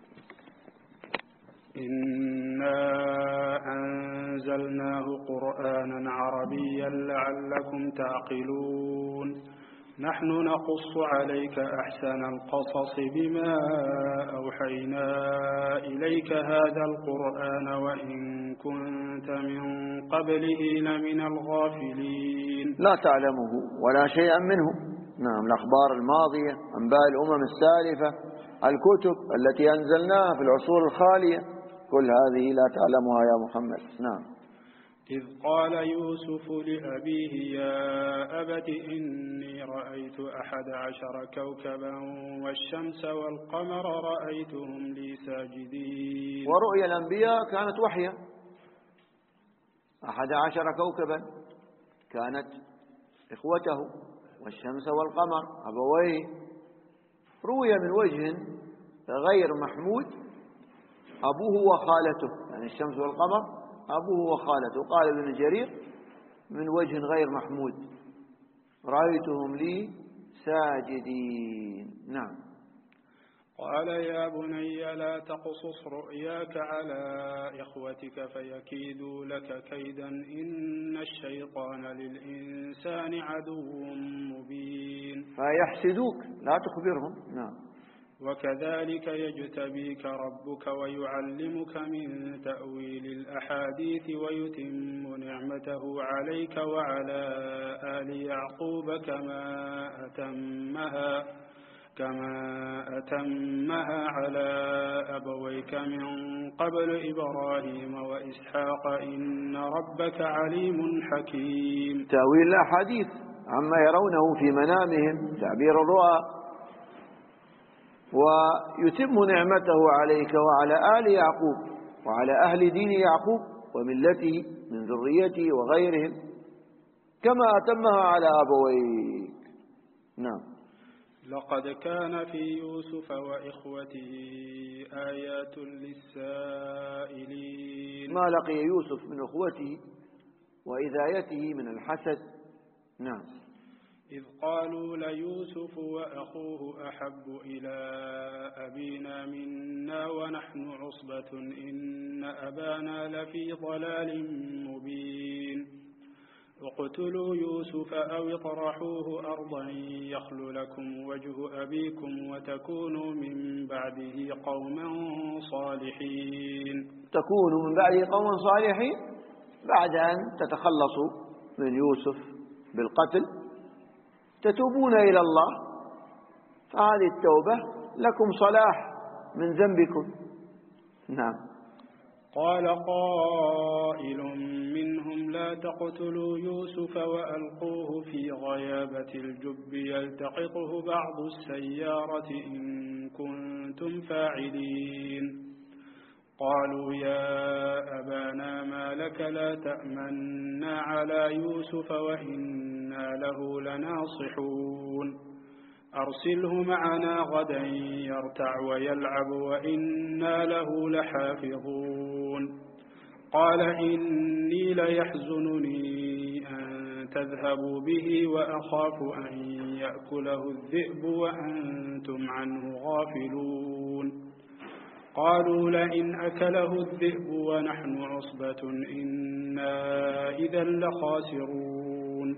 إنا أنزلناه قرآنا عربيا لعلكم تعقلون نحن نقص عليك أحسن القصص بما أوحينا إليك هذا القرآن وإن كنت من قبله لمن الغافلين. لا تعلمه ولا شيئا منه. نعم. الأخبار الماضية، أنباء الأمم السالفة، الكتب التي أنزلناها في العصور الخالية، كل هذه لا تعلمها يا محمد. نعم. إذ قال يوسف لأبيه يا أبت إني رأيت 11 كوكبا والشمس والقمر رأيتهم لي ساجدين. ورؤيا الأنبياء كانت وحيا. 11 كوكبا كانت إخوته، والشمس والقمر أبويه. رؤيا من وجه غير محمود أبوه وخالته، يعني الشمس والقمر أبوه وخالته. قال ابن جرير من وجه غير محمود: رأيتهم لي ساجدين. نعم. قال يا بني لا تقصص رؤياك على إخوتك فيكيدوا لك كيدا إن الشيطان للإنسان عدو مبين. فيحسدوك لا تخبرهم. نعم. وكذلك يجتبيك ربك ويعلمك من تأويل الأحاديث ويتم نعمته عليك وعلى آل يعقوب كما أتمها على أبويك من قبل إبراهيم وإسحاق إن ربك عليم حكيم. تأويل الأحاديث عما يرونه في منامهم، تعبير الرؤى. ويتم نعمته عليك وعلى آل يعقوب وعلى أهل دين يعقوب وملته من ذريته وغيرهم كما أتمها على أبويك. نعم. لقد كان في يوسف وإخوته آيات للسائلين. ما لقي يوسف من أخوته وإذايته من الحسد. نعم. إذ قالوا ليوسف وأخوه أحب إلى أبينا منا ونحن عصبة إن أبانا لفي ضلال مبين. اقتلوا يوسف أو اطرحوه أرضا يخل لكم وجه أبيكم وتكونوا من بعده قوما صالحين. تكونوا من بعده قوما صالحين بعد أن تتخلصوا من يوسف بالقتل، تتوبون إلى الله، فهذه التوبة لكم صلاح من ذنبكم. نعم. قال قائل منهم لا تقتلوا يوسف وألقوه في غيابة الجب يلتقطه بعض السيارة إن كنتم فاعلين. قالوا يا أبانا ما لك لا تأمنا على يوسف وإنا له لناصحون أرسله معنا غدا يرتع ويلعب وإنا له لحافظون. قال إني ليحزنني أن تذهبوا به وأخاف أن يأكله الذئب وأنتم عنه غافلون. قالوا لئن أكله الذئب ونحن عصبة إنا إذا لخاسرون.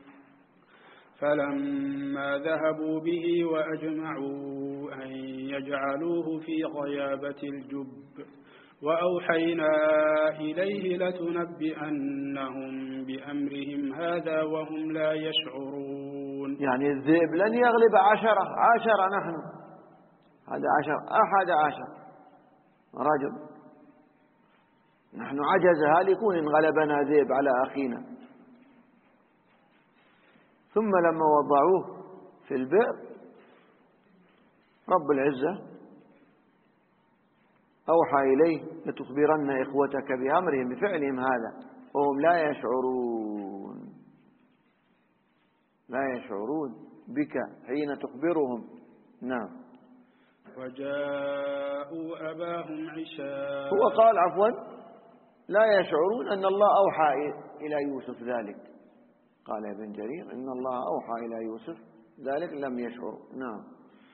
فلما ذهبوا به وأجمعوا أن يجعلوه في غيابة الجب وأوحينا إليه لتنبئنهم بأمرهم هذا وهم لا يشعرون. يعني الذئب لن يغلب 10 نحن، هذا 11 رجل، نحن عجز هالكون إن غلبنا ذئب على أخينا. ثم لما وضعوه في البئر رب العزة أوحى إليه لتخبرن إخوتك بأمرهم بفعلهم هذا وهم لا يشعرون بك حين تخبرهم. نعم. وجاءوا أباهم عشاء. هو قال عفوا لا يشعرون أن الله أوحى إلى يوسف ذلك، قال ابن جرير إن الله أوحى إلى يوسف ذلك لم يشعروا. نعم.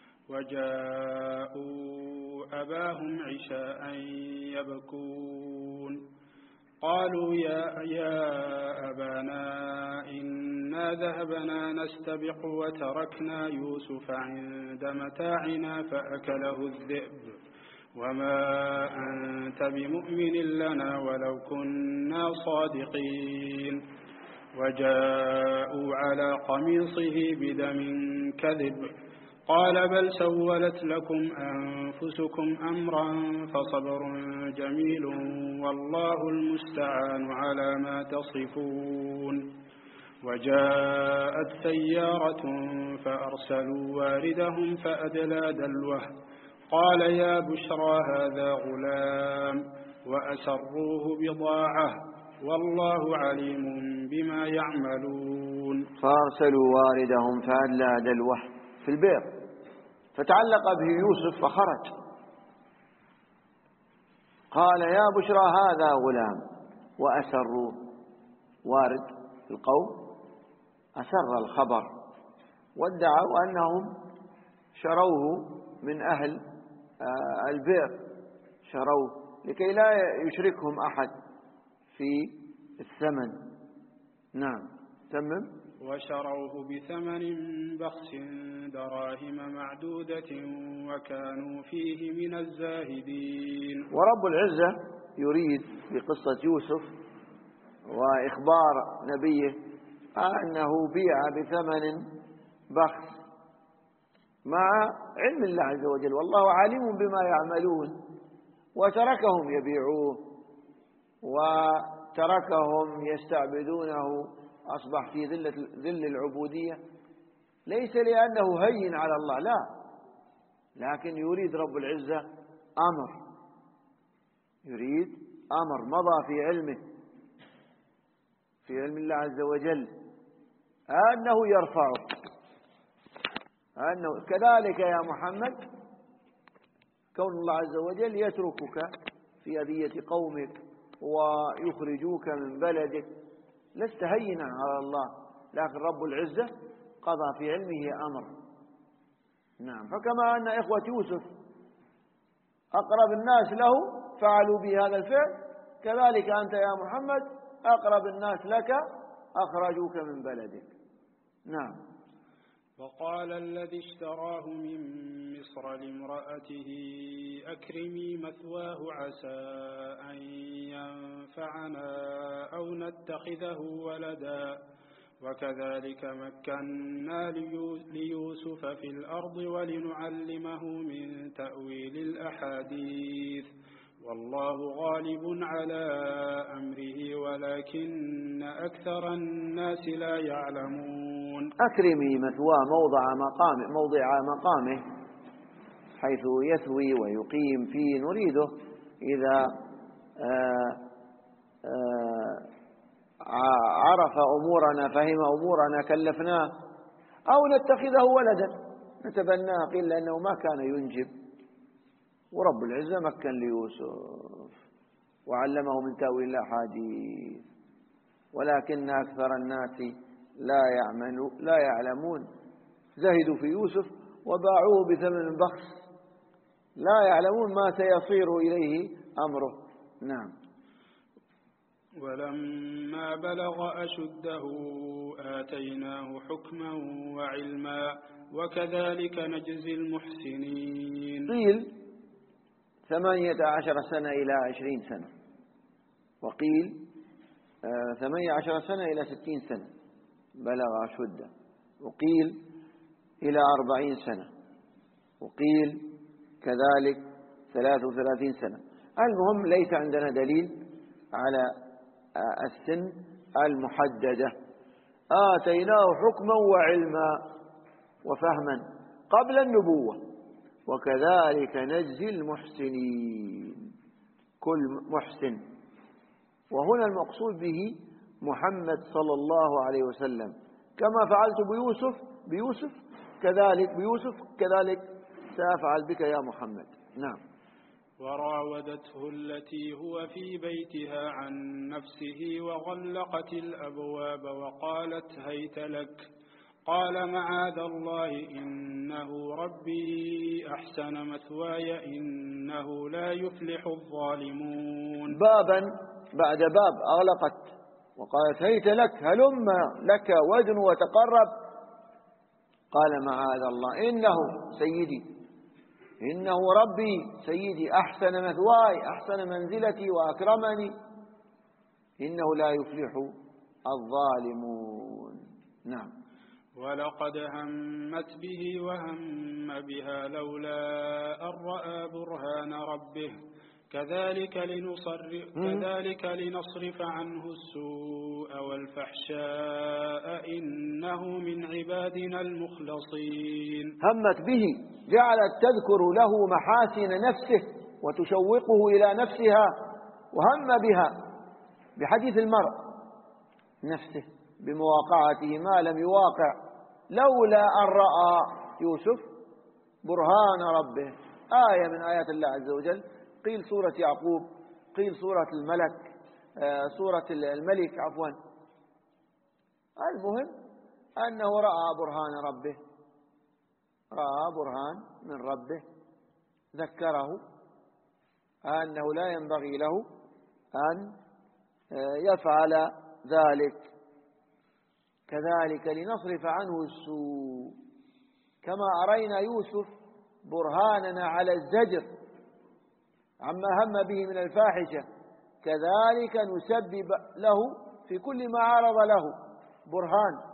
وجاءوا أباهم عشاء يبكون. قالوا يا أبانا إنا ذهبنا نستبق وتركنا يوسف عند متاعنا فأكله الذئب وما أنت بمؤمن لنا ولو كنا صادقين. وجاءوا على قميصه بدم كذب قال بل سولت لكم أنفسكم أمرا فصبر جميل والله المستعان على ما تصفون. وجاءت سيارة فأرسلوا واردهم فأدلى دلوه قال يا بشرى هذا غلام وأسروه بضاعة والله عليم بما يعملون. فأرسلوا واردهم فأدلى دلوه في البئر فتعلق به يوسف فخرج. قال يا بشرى هذا غلام وأسروه، وارد القوم أسر الخبر وادعوا أنهم شروه من أهل البئر، شروه لكي لا يشركهم أحد في الثمن. نعم. تمم. وشروه بثمن بخس دراهم معدودة وكانوا فيه من الزاهدين. ورب العزة يريد بقصة يوسف وإخبار نبيه أنه بيع بثمن بخس مع علم الله عز وجل والله عليم بما يعملون، وتركهم يبيعوه وتركهم يستعبدونه، أصبح في ذل العبودية، ليس لأنه هين على الله لا، لكن يريد رب العزة أمر، يريد أمر مضى في علمه في علم الله عز وجل أنه يرفعه، أنه كذلك يا محمد كون الله عز وجل يتركك في أذية قومك ويخرجوك من بلدك لست هينا على الله، لكن رب العزة قضى في علمه أمر. نعم. فكما أن إخوة يوسف أقرب الناس له فعلوا بهذا الفعل، كذلك أنت يا محمد أقرب الناس لك أخرجوك من بلدك. نعم. وقال الذي اشتراه من مصر لامرأته أكرمي مثواه عسى أن ينفعنا أو نتخذه ولدا وكذلك مكنا ليوسف في الأرض ولنعلمه من تأويل الأحاديث والله غالب على أمره ولكن أكثر الناس لا يعلمون. أكرمي مثواه موضع مقامه حيث يثوي ويقيم فيه، نريده إذا عرف أمورنا فهم أمورنا كلفناه أو نتخذه ولدا نتبناه، قيل لأنه ما كان ينجب، ورب العزة مكن ليوسف وعلمه من تأويل الأحاديث ولكن أكثر الناس لا يعلمون، زهدوا في يوسف وباعوه بثمن بخس، لا يعلمون ما سيصير إليه أمره. نعم. ولما بلغ أشده آتيناه حكما وعلما وكذلك نجزي المحسنين. قيل 18 سنة إلى 20 سنة، وقيل 18 سنة إلى 60 سنة بلغ أشده، وقيل إلى 40 سنة، وقيل كذلك 33 سنة. المهم ليس عندنا دليل على السن المحددة. آتيناه حكما وعلما وفهما قبل النبوة وكذلك نجزي المحسنين. كل محسن، وهنا المقصود به محمد صلى الله عليه وسلم، كما فعلت بيوسف كذلك سأفعل بك يا محمد. نعم. وراودته التي هو في بيتها عن نفسه وغلقت الأبواب وقالت هيت لك، قال معاذ الله إنه ربي أحسن مثواي إنه لا يفلح الظالمون. بابا بعد باب أغلقت وقالت هيت لك، هلم لك ودن وتقرب. قال معاذ الله إنه سيدي، إنه ربي سيدي أحسن مثواي، أحسن منزلتي وأكرمني، إنه لا يفلح الظالمون. نعم. ولقد همت به وهم بها لولا أن رأى برهان ربه كذلك لنصرف عنه السوء والفحشاء إنه من عبادنا المخلصين. همت به، جعلت تذكر له محاسن نفسه وتشوقه إلى نفسها، وهم بها بحديث المرء نفسه بمواقعته ما لم يواقع لولا أن رأى يوسف برهان ربه. آية من آيات الله عز وجل، قيل سورة يعقوب، قيل سورة الملك، سورة الملك عفوا. المهم أنه رأى برهان ربه، رأى برهان من ربه ذكره أنه لا ينبغي له أن يفعل ذلك. كذلك لنصرف عنه السوء، كما أرينا يوسف برهاننا على الزجر عما هم به من الفاحشة، كذلك نسبب له في كل ما عرض له برهان.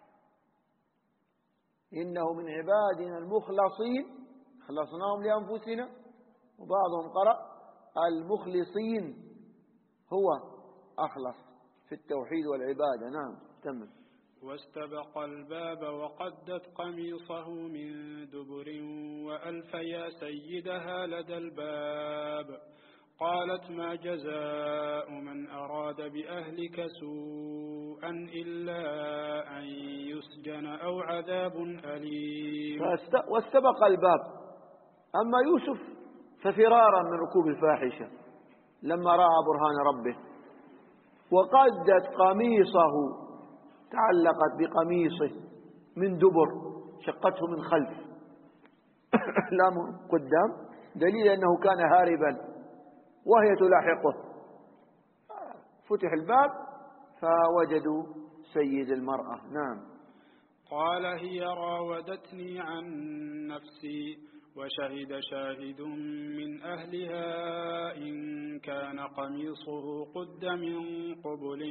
إنه من عبادنا المخلصين، خلصناهم لأنفسنا، وبعضهم قرأ المخلصين، هو أخلص في التوحيد والعبادة. نعم. تمام. واستبق الباب وقدت قميصه من دبر وألف يا سيدها لدى الباب قالت ما جزاء من أراد بأهلك سوءا إلا أن يسجن أو عذاب أليم. واستبق الباب. أما يوسف ففرارا من ركوب الفاحشة لما رأى برهان ربه، وقدت قميصه، تعلقت بقميصه من دبر، شقته من خلف لا من قدام، دليل أنه كان هاربا وهي تلاحقه. فتح الباب فوجدوا سيد المرأة. نعم. قال هي راودتني عن نفسي وشهد شاهد من أهلها إن كان قميصه قد من قبل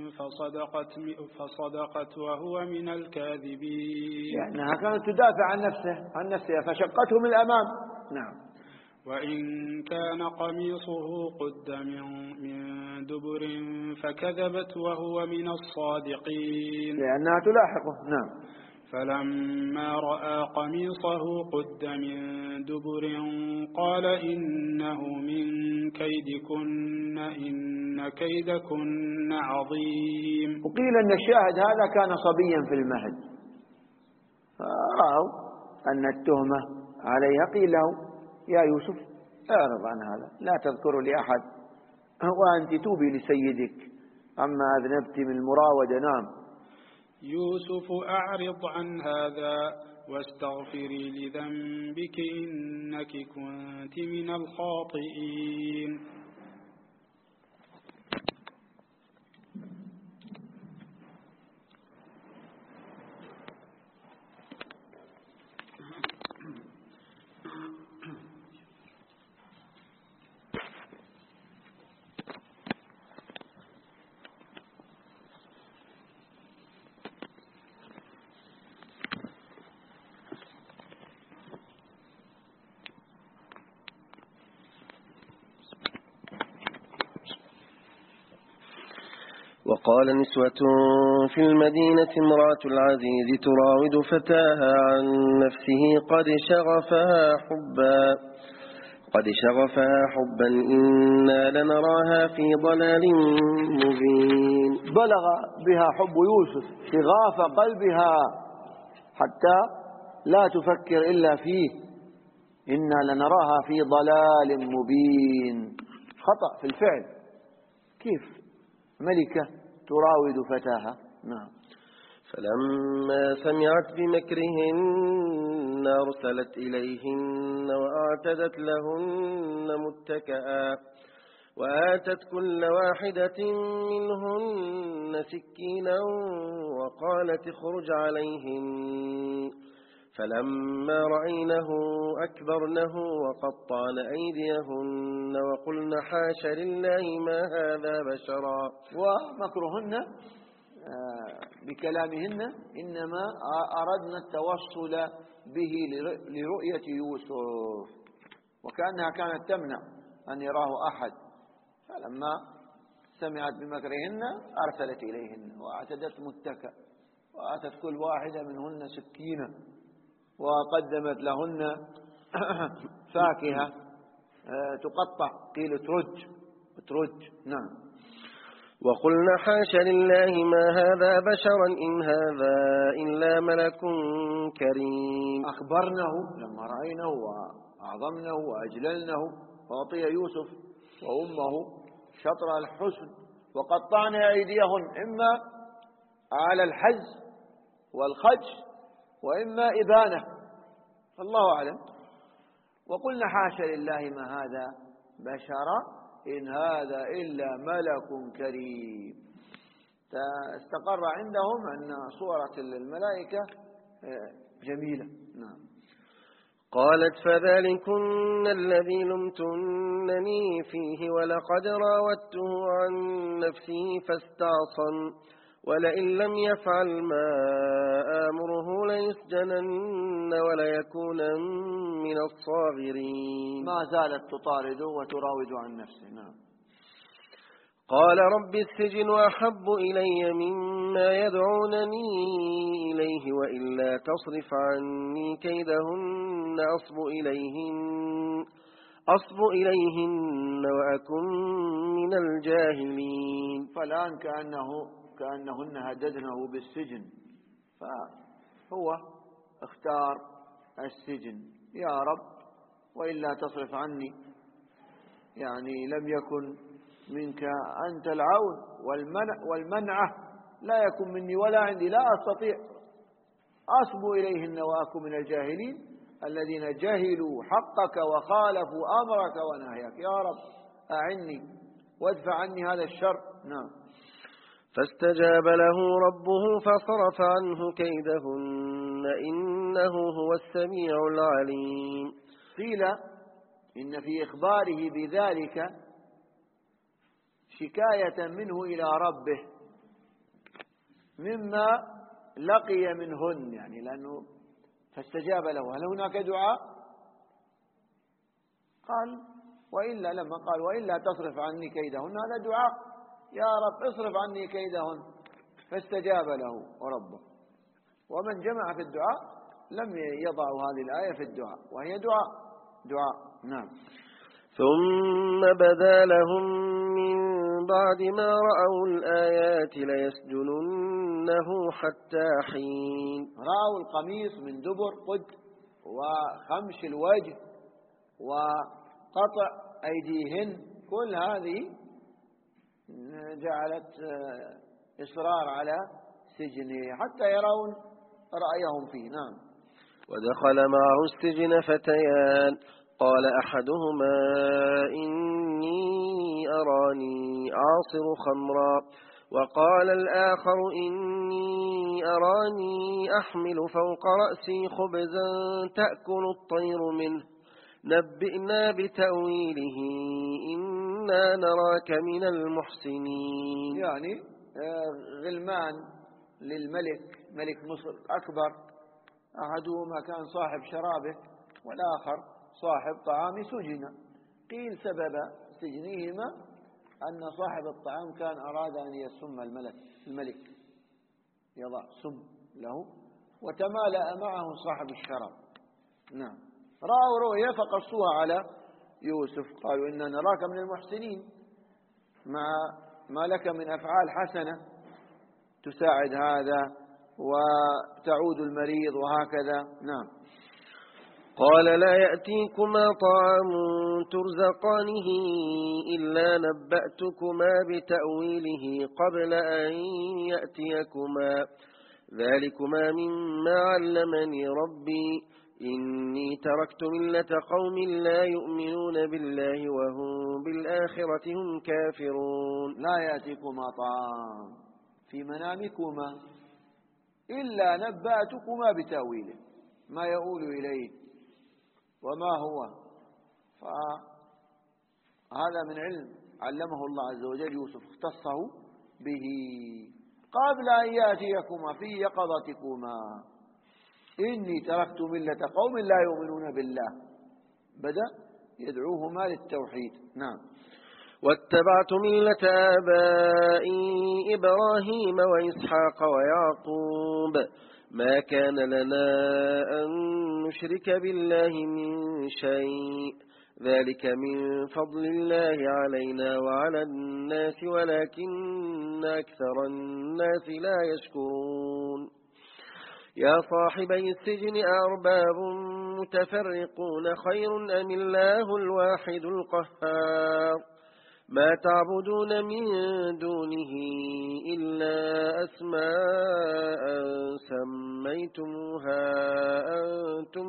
فصدقت وهو من الكاذبين. لأنها كانت تدافع عن نفسها فشقته من الأمام. نعم. وإن كان قميصه قد من دبر فكذبت وهو من الصادقين. لأنها تلاحقه. نعم. فلما رأى قميصه قد من دبر قال إنه من كيدكن إن كيدكن عظيم. وقيل أن الشاهد هذا كان صبيا في المهد، فرأوا أن التهمة عليها، قيل له يا يوسف اعرض عن هذا، لا تذكر لأحد، وأنت توبي لسيدك عما أذنبت من المراودة. نعم. يوسف أعرض عن هذا واستغفري لذنبك إنك كنت من الخاطئين. وقال نسوة في المدينة امرأة العزيز تراود فتاها عن نفسه قد شغفها حبا إنا لنراها في ضلال مبين. بلغ بها حب يوسف شغاف قلبها حتى لا تفكر إلا فيه. إنا لنراها في ضلال مبين. خطأ في الفعل. كيف ملكة تراود فتاها؟ نعم. فلما سمعت بمكرهن أرسلت إليهن وأعتدت لهن متكئا وآتت كل واحدة منهن سكينا وقالت اخرج عليهن. فلما رأينه أكبرنه وقطعن أيديهن وقلن حاش لله ما هذا بشرا. ومكرهن بكلامهن إنما أردنا التوصل به لرؤية يوسف، وكأنها كانت تمنع أن يراه أحد. فلما سمعت بمكرهن أرسلت إليهن وأعتدت متكأ وآتت كل واحدة منهن سكينة وقدمت لهن فاكهة تقطع، قيل ترج. نعم. وقلنا حاش لله ما هذا بشرا إن هذا إلا ملك كريم. أخبرنه لما رأينه وأعظمنه وأجللنه وأعطي يوسف وأمه شطر الحسن وقطعنا أيديهن إما على الحز والخدش وإما إبانة، فالله أعلم. وقلنا حاش لله ما هذا بشرا إن هذا إلا ملك كريم. استقر عندهم أن صورة الملائكة جميلة. نعم. قالت فذلكن الذي لمتنني فيه ولقد راودته عن نفسه فاستعصم ولئن لم يفعل ما آمره ليسجنن وليكون من الصاغرين. ما زالت تطارد وتراود عن نفسه. نعم. قال رب السجن أحب إلي مما يدعونني إليه وإلا تصرف عني كيدهن أصب إليهن وأكن من الجاهلين. فالآن كأنهن هددنه بالسجن، فهو اختار السجن. يا رب وإلا تصرف عني، يعني لم يكن منك أنت العون والمنعة لا يكن مني ولا عندي، لا أستطيع. أصب إليهن وأكن من الجاهلين الذين جهلوا حقك وخالفوا أمرك ونهيك. يا رب أعني وادفع عني هذا الشر. نعم. فاستجاب له ربه فصرف عنه كيدهن إنه هو السميع العليم. قيل إن في إخباره بذلك شكاية منه إلى ربه مما لقي منهن، يعني لأنه فاستجاب له. هل هناك دعاء؟ قال وإلا، لما قال وإلا تصرف عني كيدهن، هذا دعاء. يا رب اصرف عني كيدهن، فاستجاب له ربه. ومن جمع في الدعاء لم يضع هذه الآية في الدعاء، وهي دعاء. نعم. ثم بدا لهم من بعد ما رأوا الآيات ليسجننه حتى حين. رأوا القميص من دبر قد وخمش الوجه وقطع أيديهن، كل هذه جعلت إصرار على سجنه حتى يرون رأيهم فيه. نعم. ودخل معه السجن فتيان قال أحدهما إني أراني أعصر خمرا وقال الآخر إني أراني أحمل فوق رأسي خبزا تأكل الطير منه نبئنا بتأويله إنا نراك من المحسنين. يعني غلمان للملك، ملك مصر أكبر، أحدهما كان صاحب شرابه والآخر صاحب طعام سجن. قيل سبب سجنهما أن صاحب الطعام كان أراد أن يسم الملك يضع سم له، وتمالأ معه صاحب الشراب. نعم. رأوا رؤيا فقصوها على يوسف، قالوا إنا نراك من المحسنين، مع ما لك من أفعال حسنة تساعد هذا وتعود المريض وهكذا. نعم. قال لا يأتيكما طعام ترزقانه إلا نبأتكما بتأويله قبل أن يأتيكما ذلكما مما علمني ربي إني تركت ملة قوم لا يؤمنون بالله وهم بالآخرة هم كافرون. لا يأتيكما طعام في منامكما إلا نبأتكما بتأويله، ما يؤول إليه وما هو، فهذا من علم علمه الله عز وجل يوسف، اختصه به قبل أن يأتيكما في يقظتكما. إني تركت ملة قوم لا يؤمنون بالله، بدأ يدعوهما للتوحيد. نعم. واتبعت ملة آبائي إبراهيم وإسحاق ويعقوب ما كان لنا أن نشرك بالله من شيء ذلك من فضل الله علينا وعلى الناس ولكن أكثر الناس لا يشكرون. يا صاحبي السجن أرباب متفرقون خير أم الله الواحد القهار ما تعبدون من دونه إلا أسماء سميتموها أنتم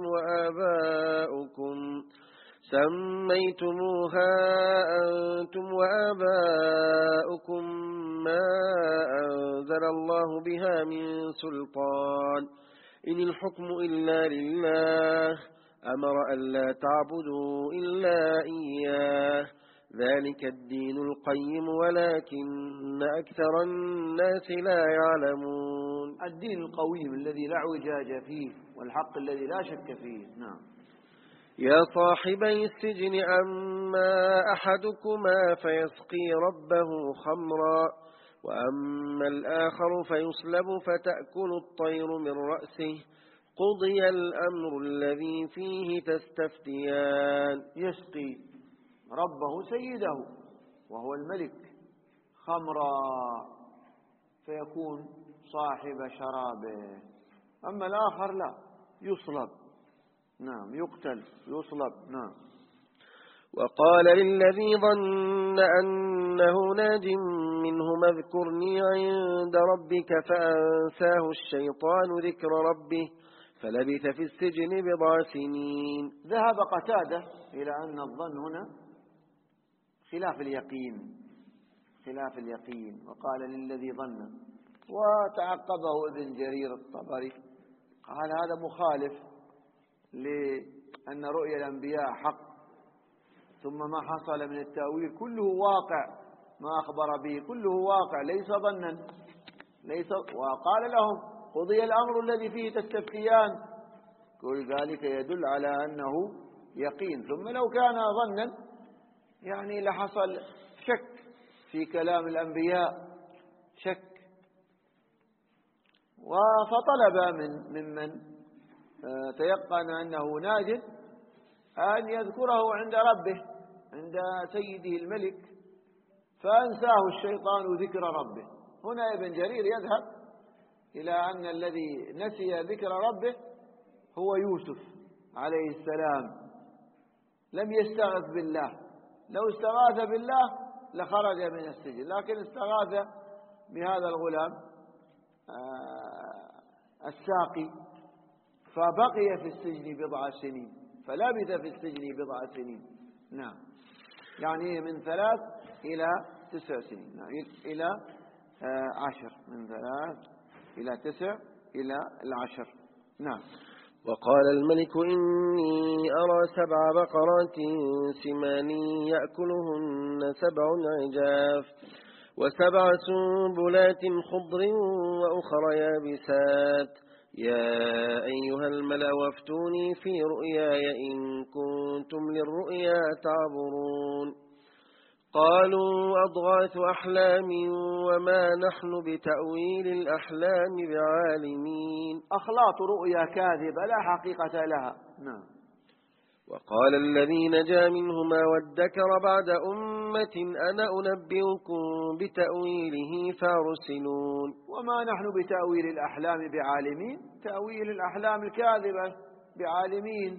وآباؤكم ما أنزل الله بها من سلطان إن الحكم إلا لله أمر ألا تعبدوا إلا إياه ذلك الدين القيم ولكن أكثر الناس لا يعلمون. الدين القويم الذي لا اعوجاج فيه والحق الذي لا شك فيه. نعم. يا صاحبي السجن أما أحدكما فيسقي ربه خمرا وأما الآخر فيصلب فتأكل الطير من رأسه قضي الأمر الذي فيه تستفتيان. يسقي ربه سيده وهو الملك خمرا فيكون صاحب شرابه، أما الآخر لا، يصلب. نعم. يقتل يصلب. نعم. وقال للذي ظن أنه ناج منه اذكرني عند ربك فأنساه الشيطان ذكر ربه فلبث في السجن بضع سنين. ذهب قتادة إلى أن الظن هنا خلاف اليقين، وقال للذي ظن، وتعقبه ابن جرير الطبري قال هذا مخالف لأن رؤيا الأنبياء حق، ثم ما حصل من التأويل كله واقع، ما أخبر به كله واقع ليس ظنا وقال لهم قضي الأمر الذي فيه تستفتيان، كل ذلك يدل على أنه يقين. ثم لو كان ظنا يعني لحصل شك في كلام الأنبياء، شك، فطلب ممن تيقن أنه ناج أن يذكره عند ربه عند سيده الملك، فأنساه الشيطان ذكر ربه. هنا ابن جرير يذهب إلى أن الذي نسي ذكر ربه هو يوسف عليه السلام، لم يستغث بالله، لو استغاث بالله لخرج من السجن، لكن استغاث بهذا الغلام الساقي، فبقي في السجن بضع سنين، فلبث في السجن بضع سنين. نعم، يعني من 3 إلى 9 سنين، نعم، إلى 10، من 3 إلى 9 إلى 10. نعم. وقال الملك إني أرى 7 بقرات سمان يأكلهن 7 عجاف و7 سنبلات خضر وأخر يابسات، يا أيها الملأ وافتوني في رؤياي إن كنتم للرؤيا تعبرون. قالوا أضغاث أحلام وما نحن بتأويل الأحلام بعالمين. أخلاط رؤيا كاذبة لا حقيقة لها. نعم. وقال الذي نجا منهما وادكر بعد أمة أنا أنبئكم بتأويله فارسلون. وما نحن بتأويل الأحلام بعالمين، تأويل الأحلام الكاذبة بعالمين.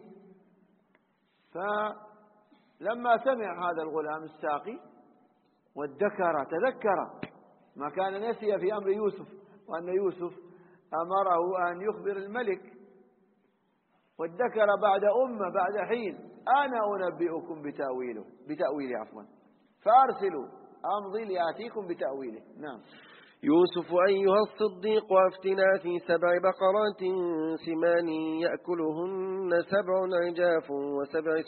فلما سمع هذا الغلام الساقي وادكر، تذكر ما كان نسي في أمر يوسف، وأن يوسف أمره أن يخبر الملك، وادكر بعد بعد حين أنا أنبئكم بتأويله فأرسلوا أمضي لآتيكم بتأويله. نعم. يوسف أيها الصديق أفتنا في 7 بقرات سمان يأكلهن 7 عجاف و7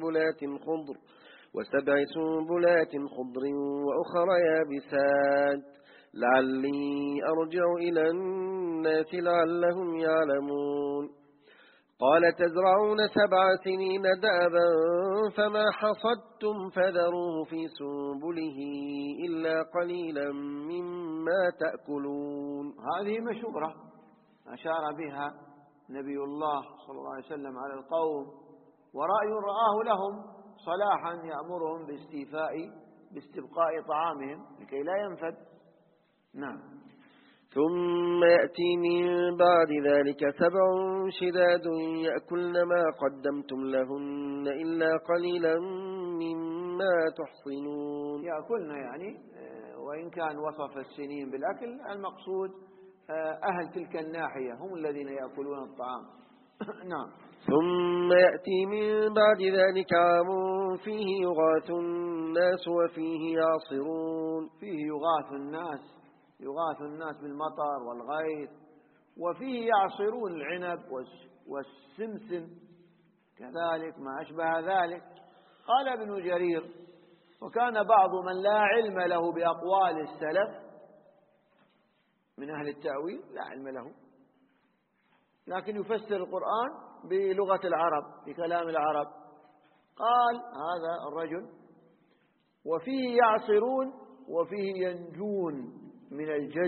سنبلات خضر وأخر يابسات لعلي أرجع إلى الناس لعلهم يعلمون. قال تزرعون 7 سنين دأبا فما حصدتم فذروه في سنبله إلا قليلا مما تأكلون. هذه مشورة أشار بها نبي الله صلى الله عليه وسلم على القوم، ورأي رآه لهم صلاحا يأمرهم باستبقاء طعامهم لكي لا ينفد. نعم. ثم يأتي من بعد ذلك 7 شداد يأكلن ما قدمتم لهن إلا قليلا مما تحصنون. يأكلن يعني وإن كان وصف السنين بالأكل، المقصود أهل تلك الناحية هم الذين يأكلون الطعام. نعم. ثم يأتي من بعد ذلك عام فيه يغاث الناس وفيه يعصرون. فيه يغاث الناس بالمطر والغيث، وفيه يعصرون العنب والسمسم كذلك ما أشبه ذلك. قال ابن جرير: وكان بعض من لا علم له بأقوال السلف من أهل التأويل، لا علم له، لكن يفسر القرآن بلغة العرب، بكلام العرب. قال هذا الرجل: وفيه يعصرون وفيه ينجون من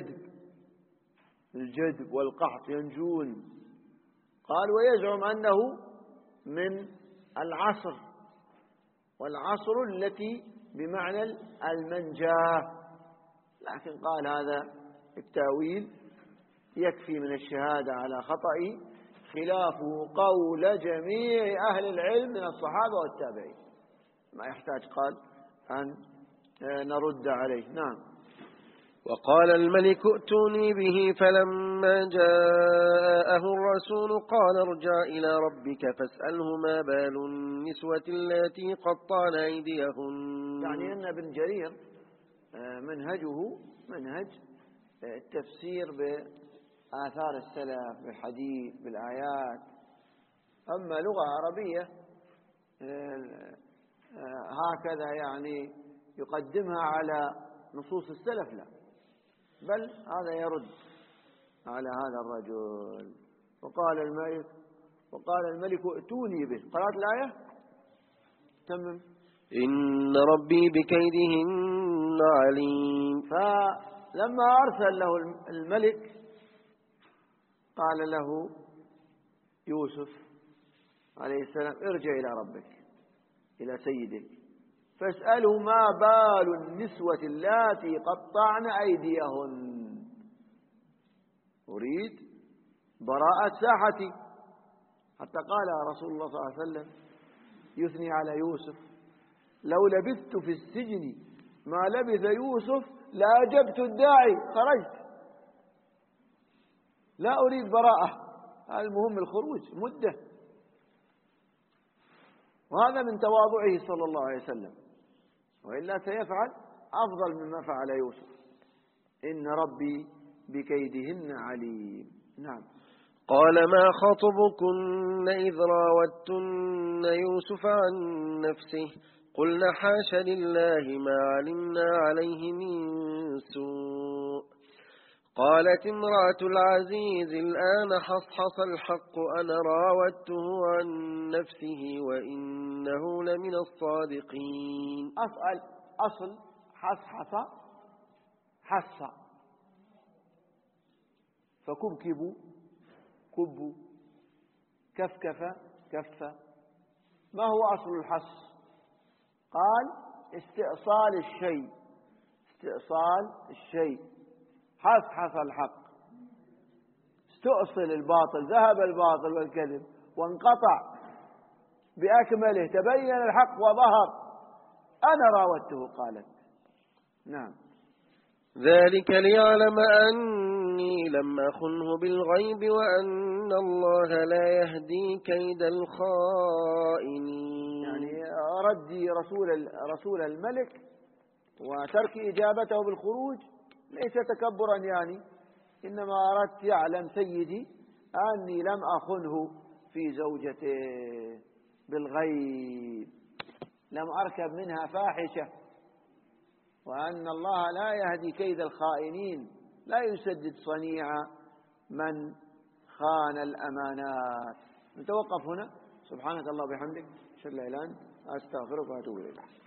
الجدب والقحط، ينجون. قال: ويزعم أنه من العصر، والعصر التي بمعنى المنجاة، لكن قال هذا التأويل يكفي من الشهادة على خطئه، خلافه قول جميع أهل العلم من الصحابة والتابعين، ما يحتاج قال أن نرد عليه. نعم. وقال الملك ائتوني به فلما جاءه الرسول قال ارجع إلى ربك فاسأله ما بال النسوة التي قطعن أيديهن. يعني أن ابن جرير منهجه منهج التفسير بآثار السلف، بالحديث، بالآيات. أما لغة عربية هكذا يعني يقدمها على نصوص السلف، لا، بل هذا يرد على هذا الرجل. وقال الملك ائتوني به. قرأت الآية؟ تمم. إن ربي بكيدهن عليم. فلما أرسل له الملك قال له يوسف عليه السلام: ارجع إلى ربك، إلى سيدك، فاسأله ما بال النسوة اللاتي قطعن أيديهن. أريد براءة ساحتي. حتى قال رسول الله صلى الله عليه وسلم يثني على يوسف: لو لبثت في السجن ما لبث يوسف لأجبت الداعي خرجت. لا أريد براءة، المهم الخروج مدة. وهذا من تواضعه صلى الله عليه وسلم، وإلا سيفعل أفضل مما فعل يوسف. إن ربي بكيدهن عليم. نعم. قال ما خطبكن إذ راوتن يوسف عن نفسه قلنا حاش لله ما علمنا عليه من سوء. قالت امرأة العزيز الآن حصحص الحق أنا راودته عن نفسه وإنه لمن الصادقين. أصل حصحص حص، فكبكبوا كبوا، كفكف كف. ما هو أصل الحص؟ قال استئصال الشيء، استئصال الشيء. حصحص الحق، استؤصل الباطل، ذهب الباطل والكذب وانقطع بأكمله، تبين الحق وظهر. أنا راودته قالت. نعم. ذلك ليعلم أني لم أخنه بالغيب وأن الله لا يهدي كيد الخائنين. يعني ردي رسول الملك وترك إجابته بالخروج ليس تكبرا، يعني إنما أردت يعلم سيدي أني لم أخنه في زوجته بالغيب، لم أركب منها فاحشة، وأن الله لا يهدي كيد الخائنين، لا يسدد صنيع من خان الأمانات. نتوقف هنا. سبحانك الله وبحمدك، أشهد أن لا إله إلا أنت، أستغفرك وأتوب إليك.